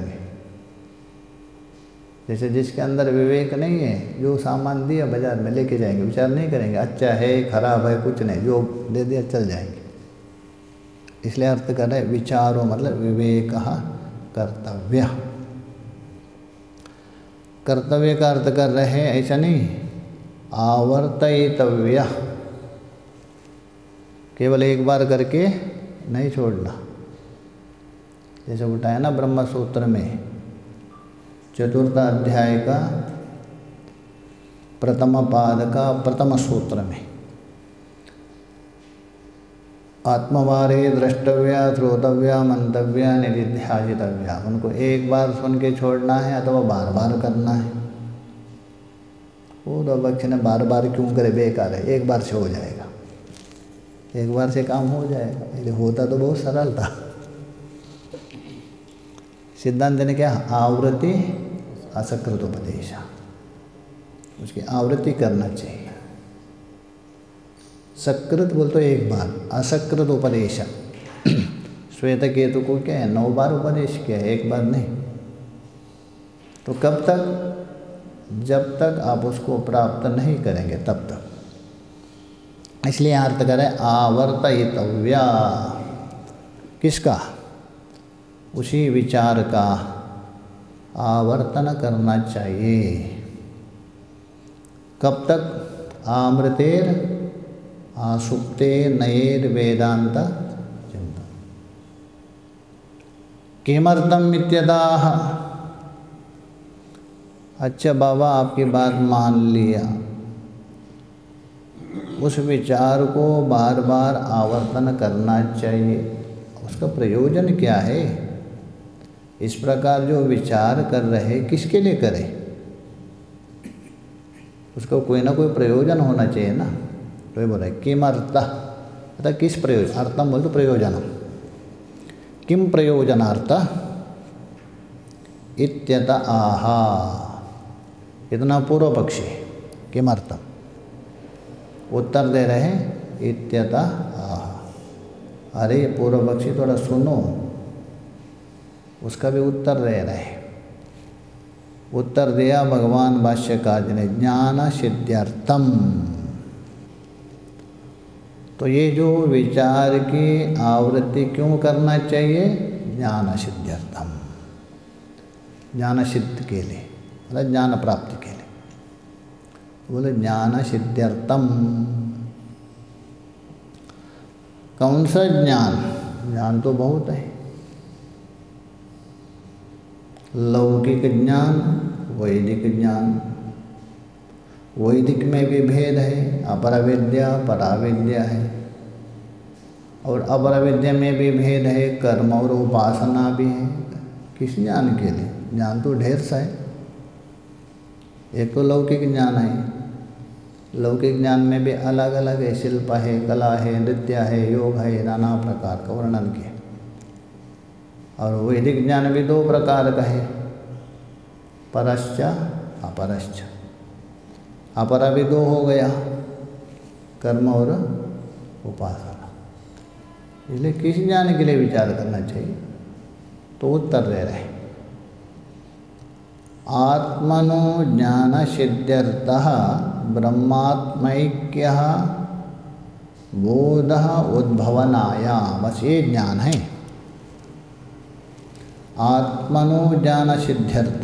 जैसे जिसके अंदर विवेक नहीं है, जो सामान दिया बाजार में लेके जाएंगे, विचार नहीं करेंगे अच्छा है खराब है कुछ नहीं, जो दे दिया चल जाएंगे। इसलिए अर्थ कर रहे विचारो मतलब विवेक कर्तव्य। कर्तव्य का अर्थ कर रहे हैं ऐसा नहीं, आवर्तयितव्य, केवल एक बार करके नहीं छोड़ना। जैसे उठाया ना ब्रह्म सूत्र में चतुर्थ अध्याय का प्रथम पाद का प्रथम सूत्र में, आत्मवारे द्रष्टव्या श्रोतव्या मंतव्या निधिध्यासितव्या, उनको एक बार सुन के छोड़ना है अथवा बार बार करना है। वो तो बच्चे ने बार बार क्यों करे, बेकार है, एक बार से हो जाएगा, एक बार से काम हो जाएगा। ये होता तो बहुत सरल था। सिद्धांत ने क्या, आवृत्ति असकृत उपदेश, उसकी आवृत्ति करना चाहिए। सकृत बोल तो एक बार, असकृत उपदेश। श्वेत केतु को क्या है 9 बार उपदेश किया है, एक बार नहीं। तो कब तक? जब तक आप उसको प्राप्त नहीं करेंगे तब तक। इसलिए अर्थ करें आवर्तयितव्या, किसका? उसी विचार का आवर्तन करना चाहिए। कब तक? आमृतेर आसुप्ते नयेर वेदांत चिंतन। किमर्थम इत्यदाह, अच्छा बाबा आपकी बात मान लिया, उस विचार को बार बार आवर्तन करना चाहिए। उसका प्रयोजन क्या है? इस प्रकार जो विचार कर रहे किसके लिए करें? उसका कोई ना कोई प्रयोजन होना चाहिए ना। तो ये बोल रहे किमर्थ, अतः किस प्रयोजन, अर्थम बोल तो प्रयोजनम, किम प्रयोजनार्थ इत्यत आहा, इतना पूर्व पक्षी किमर्थम, उत्तर दे रहे हैं इत्यत आहा। अरे पूर्व पक्षी थोड़ा सुनो, उसका भी उत्तर दे रहे। उत्तर दिया भगवान भाष्यकार ने ज्ञान सिद्ध्यर्थम। तो ये जो विचार की आवृत्ति क्यों करना चाहिए? ज्ञान सिद्ध्यर्थम, ज्ञान सिद्ध के लिए, मतलब ज्ञान प्राप्ति के लिए। बोले ज्ञान सिद्ध्यर्थम, कौन सा ज्ञान? ज्ञान तो बहुत है, लौकिक ज्ञान, वैदिक ज्ञान। वैदिक में भी भेद है, अपर विद्या परा विद्या है, और अपर विद्या में भी भेद है, कर्म और उपासना भी है। किस ज्ञान के लिए? ज्ञान तो ढेर सा है। एक तो लौकिक ज्ञान है, लौकिक ज्ञान में भी अलग अलग है, शिल्प है, कला है, नृत्य है, योग है, नाना प्रकार का वर्णन किया। और वैदिक ज्ञान भी 2 प्रकार का है, परश्च अपरश्च। अपरा भी 2 हो गया, कर्म और उपासना। इसलिए किस ज्ञान के लिए विचार करना चाहिए? तो उत्तर दे रहे आत्मनो ज्ञानसिद्ध्यर्थः ब्रह्मात्मैक्यः बोधः उद्भवनाय। बस ये ज्ञान है। आत्मनो ज्ञानसिद्ध्यर्थ,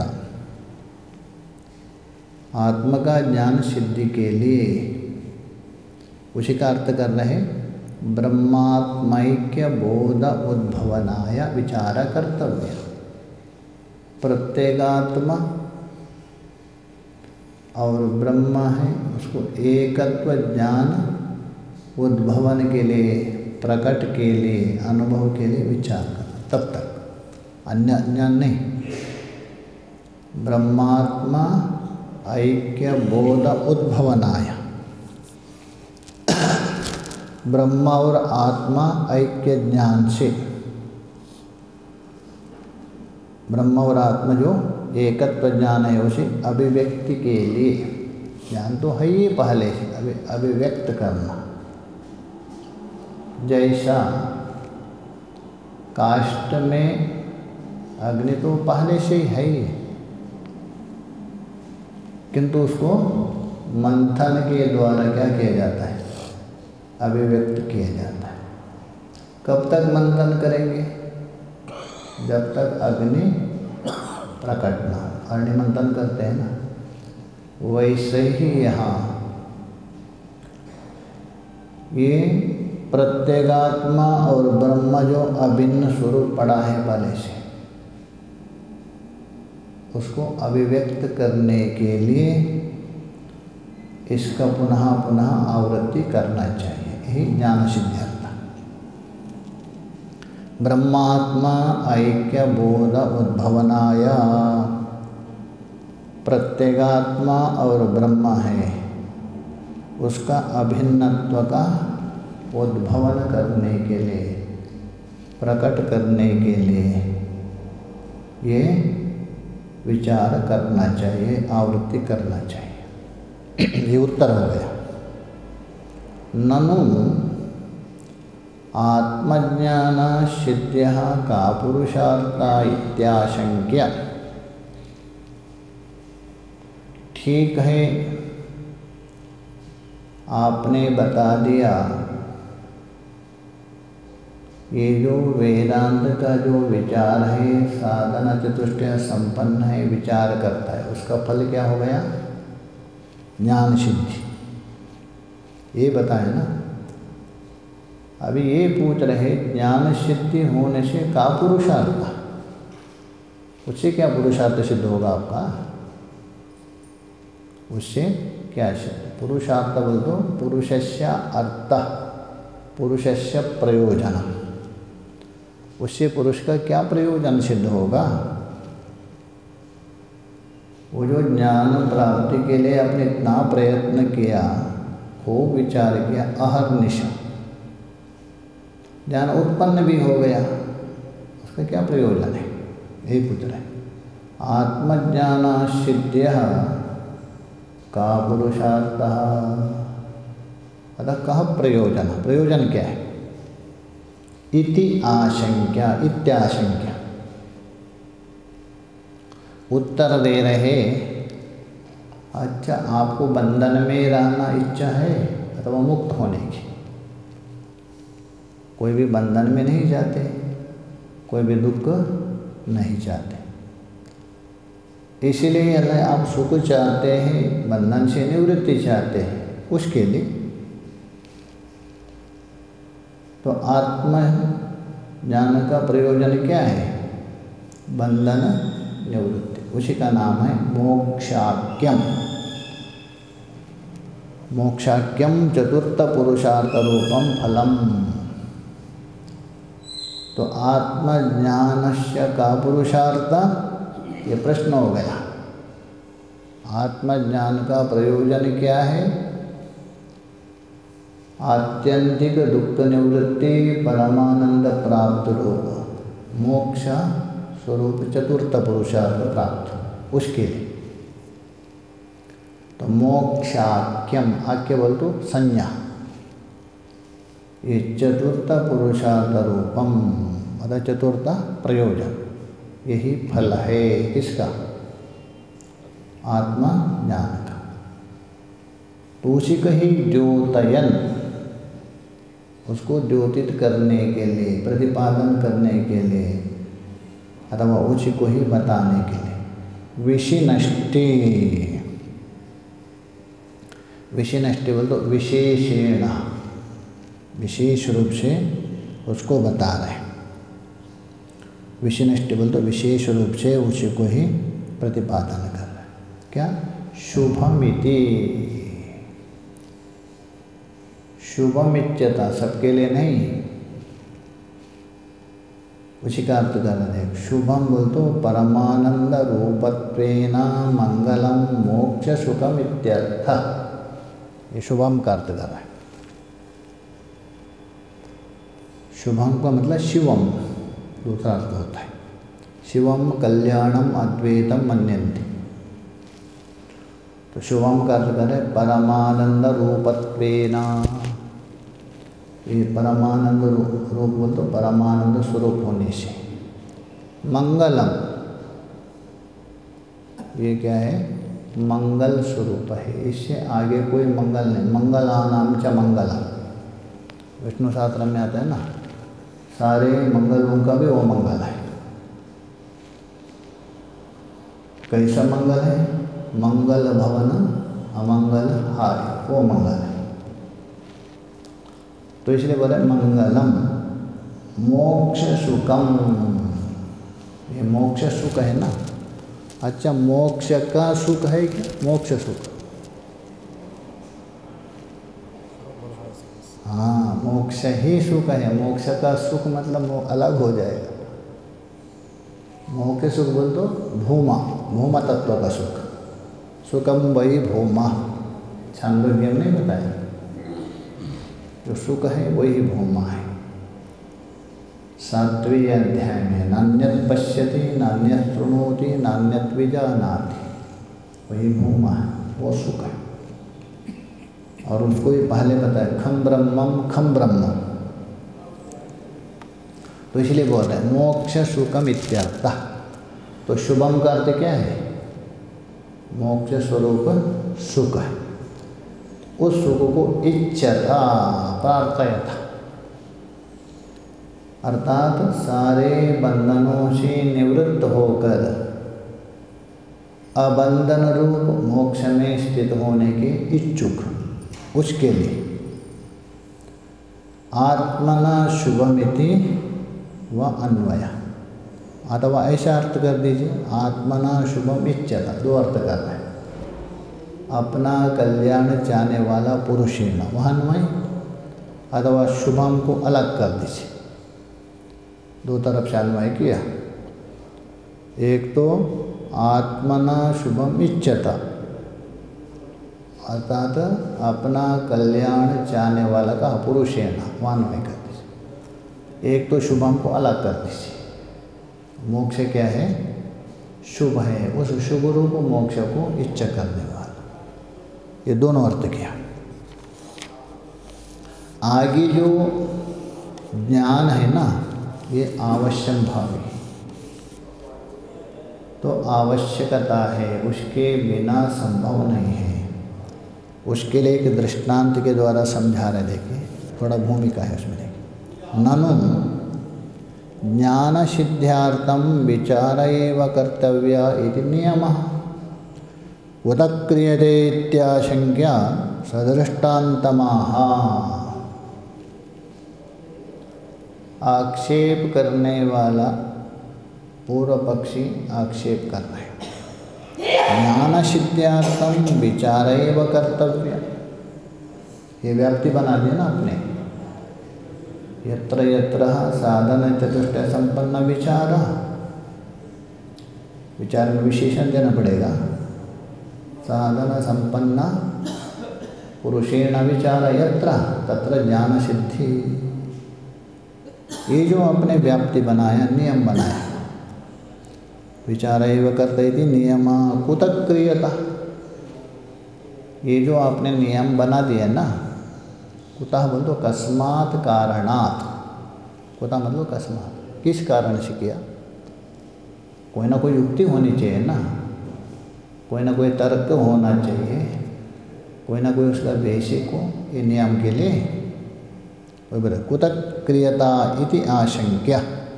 आत्मा का ज्ञान सिद्धि के लिए उसी का अर्थ कर रहे ब्रह्मात्मैक्य बोध उद्भवनाय विचार कर्तव्य। प्रत्येगात्मा और ब्रह्म है, उसको एकत्व ज्ञान उद्भवन के लिए, प्रकट के लिए, अनुभव के लिए विचार करना, तब तक अन्य ज्ञान नहीं। ब्रह्मात्मा ऐक्य बोध उद्भवनाय, ब्रह्म और आत्मा ऐक्य ज्ञान से, ब्रह्म और आत्मा जो एकत्व ज्ञान है उसे अभिव्यक्ति के लिए, ज्ञान तो है ही पहले से, अभिव्यक्त करना। जैसा काष्ठ में अग्नि तो पहले से ही है ही, किंतु उसको मंथन के द्वारा क्या किया जाता है, अभिव्यक्त किया जाता है। कब तक मंथन करेंगे, जब तक अग्नि प्रकट ना हो, अग्नि मंथन करते हैं ना, वैसे ही यहाँ ये प्रत्येगात्मा और ब्रह्म जो अभिन्न स्वरूप पड़ा है पहले से, उसको अभिव्यक्त करने के लिए इसका पुनः पुनः आवृत्ति करना चाहिए। यही ज्ञान सिद्ध्यर्थ। ब्रह्मात्मा ऐक्य बोध उद्भवनाय, प्रत्येगात्मा और ब्रह्म है, उसका अभिन्नत्व का उद्भवन करने के लिए, प्रकट करने के लिए ये विचार करना चाहिए, आवृत्ति करना चाहिए। ये उत्तर हो गया। ननु आत्मज्ञान सिद्ध्यः का पुरुषार्था इत्याशंक्य। ठीक है, आपने बता दिया ये जो वेदांत का जो विचार है साधना चतुष्टय संपन्न है, विचार करता है, उसका फल क्या हो गया, ज्ञान सिद्धि। ये बताए ना। अभी ये पूछ रहे ज्ञान सिद्धि होने से का पुरुषार्थ, उससे क्या पुरुषार्थ सिद्ध होगा आपका, उससे क्या पुरुषार्थ बोल दो, पुरुषस्य अर्थ, पुरुषस्य प्रयोजन, उससे पुरुष का क्या प्रयोजन सिद्ध होगा। वो जो ज्ञान प्राप्ति के लिए आपने इतना प्रयत्न किया, खूब विचार किया, अहर्निशा ज्ञान उत्पन्न भी हो गया, उसका क्या प्रयोजन है, यही पूछ रहे। आत्मज्ञान सिद्ध्यः का पुरुषार्थः, अतः कह प्रयोजन, प्रयोजन क्या है, इति आशंक्या, इत्याशंक्या। उत्तर दे रहे, अच्छा आपको बंधन में रहना इच्छा है अथवा मुक्त होने की, कोई भी बंधन में नहीं जाते, कोई भी दुख नहीं चाहते, इसीलिए अगर आप सुख चाहते हैं, बंधन से निवृत्ति चाहते हैं, उसके लिए तो आत्म ज्ञान का प्रयोजन क्या है, बंधन निवृत्ति, उसी का नाम है मोक्षाख्यम। मोक्षाख्यम चतुर्थ पुरुषार्थ रूपम फलम। तो आत्मज्ञानस्य का पुरुषार्थ, ये प्रश्न हो गया। आत्मज्ञान का प्रयोजन क्या है, आत्यंतिक दुख निवृत्ति, परमानंद प्राप्त रूप मोक्ष स्वरूप चतुर्थ पुरुषार्थ प्राप्त, उसके लिए तो मोक्षाख्यम, आख्य बोल तो संज्ञा, ये चतुर्थ पुरुषार्थ रूपम, मतलब चतुर्थ प्रयोजन, यही फल है इसका, आत्मा ज्ञान का। तो उसी को ही द्योतयन, उसको द्योतित करने के लिए, प्रतिपादन करने के लिए, अथवा उसी को ही बताने के लिए विशिनष्टि, विशिनष्टि बोल तो विशेषेण, विशेष रूप से उसको बता रहे। विशिनष्टि बोल तो विशेष रूप से उसी को ही प्रतिपादन कर रहे। क्या? शुभमिति, शुभमित्यता, सबके लिए नहीं, उसी का अर्थ कर रहे हैं। शुभम बोल तो परमानंद रूपत्वेन मंगलम मोक्ष सुखम इत्यर्थ, ये शुभम का अर्थ कर रहा है। शुभम का मतलब शिवम, दूसरा अर्थ होता है। शिवम कल्याणम अद्वैतम मन्यन्ति, तो शुभम का अर्थ करें परमानंद रूपत्वेन, ये परमानंद रूप बोल तो परमानंद स्वरूप होने से। मंगलम, ये क्या है? मंगल स्वरूप है, इससे आगे कोई मंगल नहीं। मंगलानाम च मंगलम, विष्णु शास्त्र में आता है ना, सारे मंगलों का भी वो मंगल है। कैसा मंगल है? मंगल भवन अमंगल हाय, वो मंगल है। तो इसलिए बोले मंगलम मोक्ष सुखम, ये मोक्ष सुख है ना। अच्छा, मोक्ष का सुख है क्या? मोक्ष सुख, हाँ, मोक्ष ही सुख है। मोक्ष का सुख मतलब वो अलग हो जाएगा। मोक्ष सुख बोल तो भूमा, भूमा तत्व का सुख, सुखम वही भूमा, छांदोग्य में नहीं बताया, जो सुख है वही भूमा है। 7वें अध्याय में नान्यत पश्यति नान्यत शृणोति नान्यत विजानाति, वही भूमा है, वो सुख है। और उसको ही पहले बताया खम ब्रह्मम खम ब्रह्मम, तो इसलिए बोल रहे हैं मोक्ष सुखम इत्यर्थ। तो शुभम का अर्थ क्या है? मोक्ष स्वरूप सुख है। उस सुख को इच्छता प्रार्थयता, अर्थात सारे बंधनों से निवृत्त होकर अबंधन रूप मोक्ष में स्थित होने के इच्छुक, उसके लिए आत्मना शुभमिति व अन्वय, अथवा ऐसा अर्थ कर दीजिए आत्मना शुभम इच्छता, दो अर्थ कर रहे हैं। अपना कल्याण चाहने वाला पुरुषेण, वह अन्वय, अथवा शुभम को अलग कर दीजिए, दो तरफ से अन्वय किया। एक तो आत्मना शुभम इच्छता, अर्थात अपना कल्याण चाहने वाला का पुरुषेण, वह अन्वय कर दीजिए। एक तो शुभम को अलग कर दीजिए। मोक्ष क्या है? शुभ है, उस शुभ रूप मोक्ष को इच्छा करने वाला, ये दोनों अर्थ किया। आगे जो ज्ञान है ना, ये आवश्यक भावी, तो आवश्यकता है, उसके बिना संभव नहीं है। उसके लिए एक दृष्टांत के द्वारा समझा रहे, देखिए थोड़ा भूमिका है उसमें, देखिए। ननु ज्ञान सिद्ध्यार्थम विचार एव कर्तव्य इति नियमः उत क्रियते इत्याशंक्या सदृष्टान्तमाह। आक्षेप करने वाला पूर्व पक्षी आक्षेप कर रहे हैं। ज्ञान सिद्ध्यार्थम विचार एव कर्तव्य, ये व्याप्ति बना दिया ना आपने। यत्र यत्र साधन चतुष्टय संपन्न विचार, विचार में विशेषण देना पड़ेगा। साधन संपन्न पुरुषेण विचार यत्र तत्र ज्ञान सिद्धि, ये जो आपने व्याप्ति बनाया, नियम बनाया, विचार एव कर्ते इति नियम कुत क्रियता, ये जो आपने नियम बना दिया ना, कुतः बोल तो कस्मात् कारणात्, कुतः मतलब कस्मात्, किस कारण से किया? कोई ना कोई युक्ति होनी चाहिए ना, कोई ना कोई तर्क होना चाहिए, कोई ना कोई उसका बेसिक हो ये नियम के लिए। कुत क्रियता इति आशंक्य,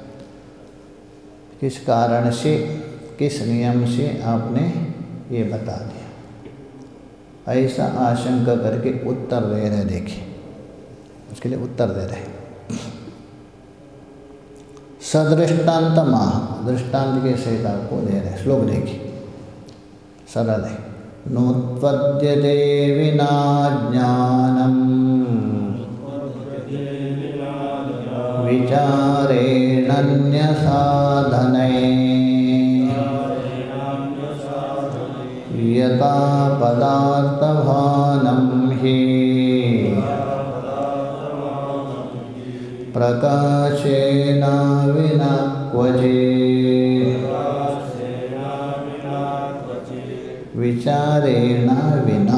किस कारण से, किस नियम से आपने ये बता दिया, ऐसा आशंका करके उत्तर दे रहे। देखिए उसके लिए उत्तर दे रहे। सदृष्टांत माह, दृष्टांत के सहित आपको दे रहे। श्लोक देखिए, सरल है। नोत्पद्यते विना ज्ञानम् विचारेणन्यसाधनैः यथा पदार्थभानं हि प्रकाशेन विना क्वचित् विचारेण विना।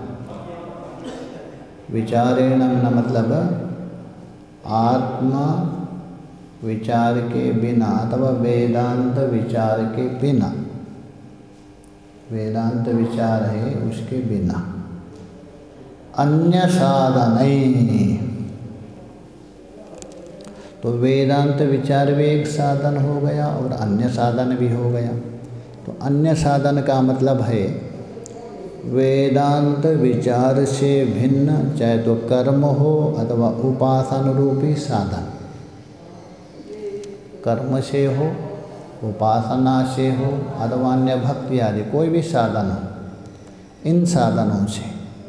विचारेण विना मतलब आत्मा विचार के बिना अथवा वेदांत विचार के बिना, वेदांत विचार है उसके बिना। अन्य साधन, तो वेदांत विचार भी एक साधन हो गया और अन्य साधन भी हो गया। तो अन्य साधन का मतलब है वेदांत विचार से भिन्न, चाहे तो कर्म हो अथवा उपासन रूपी साधन, कर्म से हो, उपासना से हो अथवा अन्य भक्ति आदि कोई भी साधन हो, इन साधनों से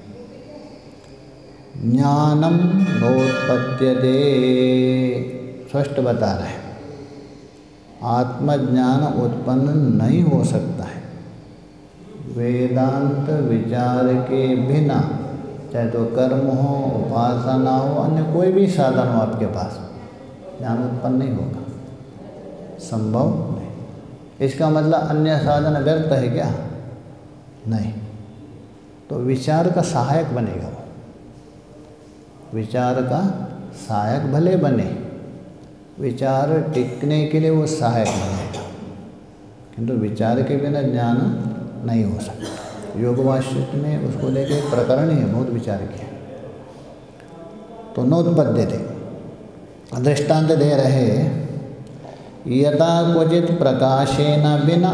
ज्ञानम नोत्पद्यते, स्पष्ट बता रहे, आत्मज्ञान उत्पन्न नहीं हो सकता है वेदांत विचार के बिना, चाहे तो कर्म हो, उपासना हो, अन्य कोई भी साधन हो आपके पास, ज्ञान उत्पन्न नहीं होगा, संभव नहीं। इसका मतलब अन्य साधन व्यर्थ है क्या? नहीं। तो विचार का सहायक बनेगा वो, विचार का सहायक भले बने, विचार टिकने के लिए वो सहायक बनेगा, किंतु विचार के बिना ज्ञान नहीं हो सकता। योग वाशिष्ठ में उसको लेके प्रकरण ही है, बहुत विचार किया। तो नोत्पद्यते, दृष्टांत दे रहे, यथा क्वचित प्रकाशेन बिना,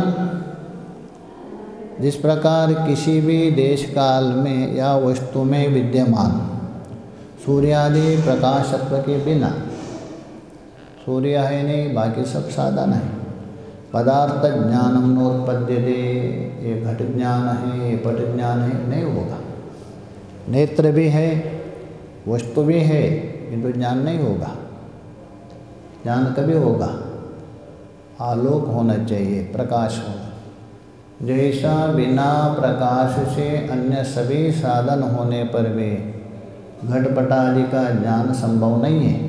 जिस प्रकार किसी भी देश काल में या वस्तु में विद्यमान सूर्यादि प्रकाशत्व के बिना, सूर्य है नहीं बाकी सब साधन है, पदार्थ ज्ञानम नोत्पद्यते, ये घट ज्ञान है, ये पट ज्ञान है, नहीं होगा। नेत्र भी है, वस्तु भी है, किंतु ज्ञान नहीं होगा। ज्ञान कभी होगा? आलोक होना चाहिए, प्रकाश होना। जैसा बिना प्रकाश से अन्य सभी साधन होने पर भी घटपट आदि का ज्ञान संभव नहीं है,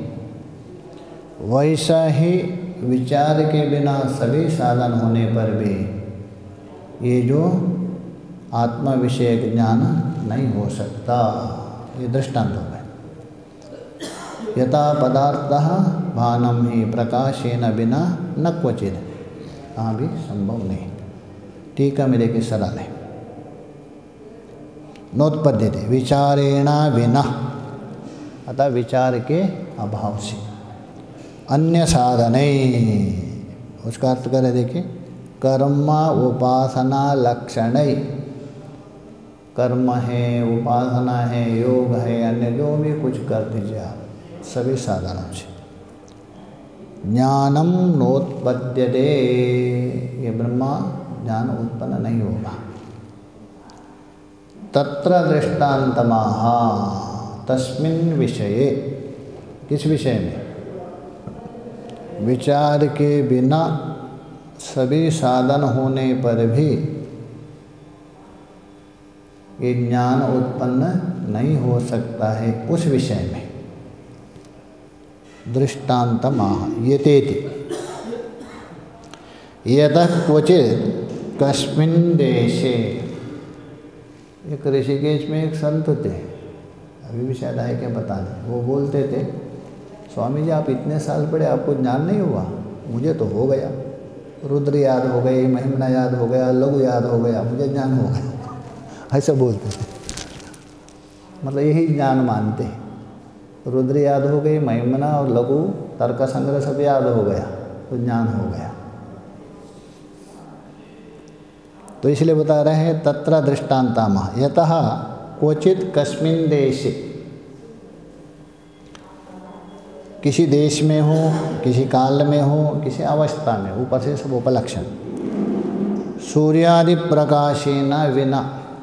वैसा ही विचार के बिना सभी साधन होने पर भी ये जो आत्मा विषयक ज्ञान नहीं हो सकता। ये दृष्टांत हो गए। यथा पदार्थः भानम ही प्रकाशेन बिना न क्वचित, कहाँ भी संभव नहीं। टीका मेरे के सरल है। नोत्पद्यते विचारेण विना, अतः विचार के अभाव से। अन्य साधने, उसका अर्थ करे देखिए, कर्म उपासना लक्षण, कर्म है, उपासना है, योग है, अन्य जो भी कुछ कर दीजिए आप, सभी साधनों से ज्ञानम नोत्पद्यते, ये ब्रह्मा ज्ञान उत्पन्न नहीं होगा। तत्र दृष्टान्तमाह, तस्मिन् विषये, किस विषय में? विचार के बिना सभी साधन होने पर भी ये ज्ञान उत्पन्न नहीं हो सकता है, उस विषय में दृष्टान्तमाह। यतेति यतः क्वचित् कस्मिन् देशे, एक ऋषिकेश में एक संत थे, अभी भी शायद है क्या पता नहीं, वो बोलते थे, स्वामी जी आप इतने साल पढ़े आपको ज्ञान नहीं हुआ? मुझे तो हो गया। रुद्र याद हो गई, महिमना याद हो गया, लघु याद हो गया, मुझे ज्ञान हो गया, ऐसा बोलते थे। मतलब यही ज्ञान मानते हैं। रुद्र याद हो गई, महिमना और लघु तर्क संग्रह सब याद हो गया तो ज्ञान हो गया। तो इसलिए बता रहे हैं तत्र दृष्टान्तामः यतः क्वचित कस्मिन् देशे, किसी देश में हो, किसी काल में हो, किसी अवस्था में, ऊपर से सब उपलक्षण। सूर्यादि प्रकाशेन विना,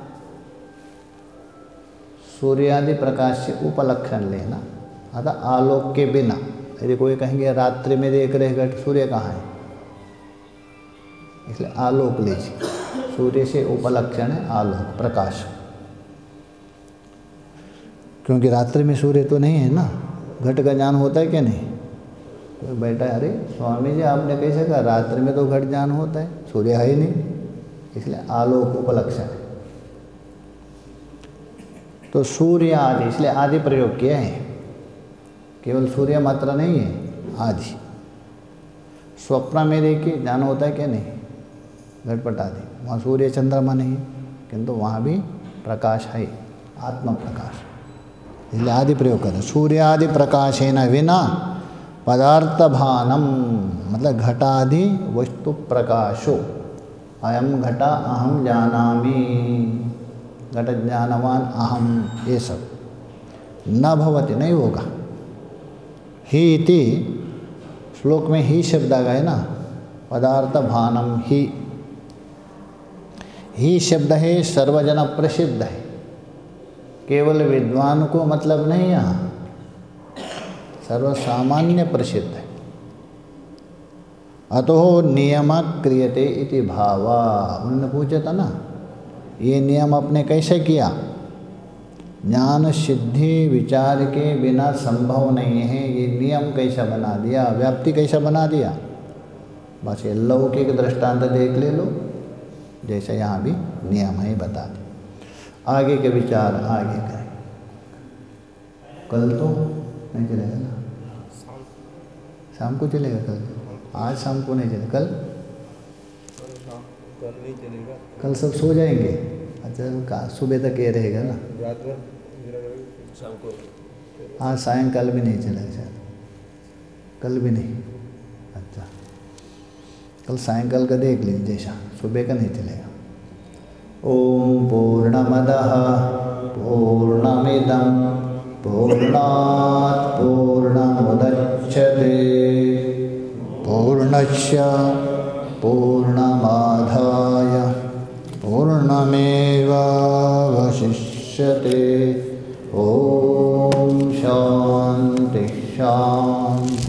सूर्यादि प्रकाश से उपलक्षण लेना, अतः आलोक के बिना। यदि कोई कहेंगे रात्रि में देख रहे घट, सूर्य कहाँ है, इसलिए आलोक लीजिए। सूर्य से उपलक्षण है आलोक, प्रकाश, क्योंकि रात्रि में सूर्य तो नहीं है ना। घट का ज्ञान होता है कि नहीं? कोई बैठा है, अरे स्वामी जी आपने कैसे कहा रात्रि में तो घट ज्ञान होता है, सूर्य है ही नहीं, इसलिए आलोक उपलक्षण है। तो सूर्य आदि, इसलिए आदि प्रयोग किया है, केवल सूर्य मात्र नहीं है, आदि। स्वप्न में देखिए ज्ञान होता है क्या नहीं, घटपट आदि, वहाँ सूर्य चंद्रमा नहीं, किंतु वहाँ भी प्रकाश है, आत्म प्रकाश, इसलिए आदि प्रयोग करें। सूर्य आदि प्रकाशेन विना पदार्थ भानम, मतलब घटादि वस्तु प्रकाशो, अयम घटा अहम जानामि, घट ज्ञानवान अहम, ये सब न भवति, नहीं होगा। ही इति श्लोक में ही शब्द आ गए ना, पदार्थ भानम ही शब्द है, सर्वजन प्रसिद्ध है, केवल विद्वान को मतलब नहीं, यहाँ सर्वसामान्य प्रसिद्ध है। अतो नियम क्रियते इति भावा, उन्होंने पूछा था ना ये नियम आपने कैसे किया? ज्ञान सिद्धि विचार के बिना संभव नहीं है, ये नियम कैसा बना दिया, व्याप्ति कैसा बना दिया? बस ये लौकिक दृष्टांत देख ले लो, जैसे यहाँ भी नियम है बता दे। आगे के विचार आगे करें, कल तो नहीं चलेगा ना, शाम को चलेगा कल, आज शाम को नहीं चलेगा, कल नहीं चलेगा, कल सब सो जाएंगे। अच्छा सुबह तक ये रहेगा ना, रात भर शाम को, आज सायंकाल भी नहीं चलेगा शायद, कल भी नहीं। अच्छा कल सायंकाल का देख लीजिए, जैसा सुबह का नहीं चलेगा। ओम पूर्णमदः पूर्णमिदं पूर्णात् पूर्णमुदच्यते पूर्णस्य पूर्णमादाय पूर्णमेवावशिष्यते। ओम शांति शांति।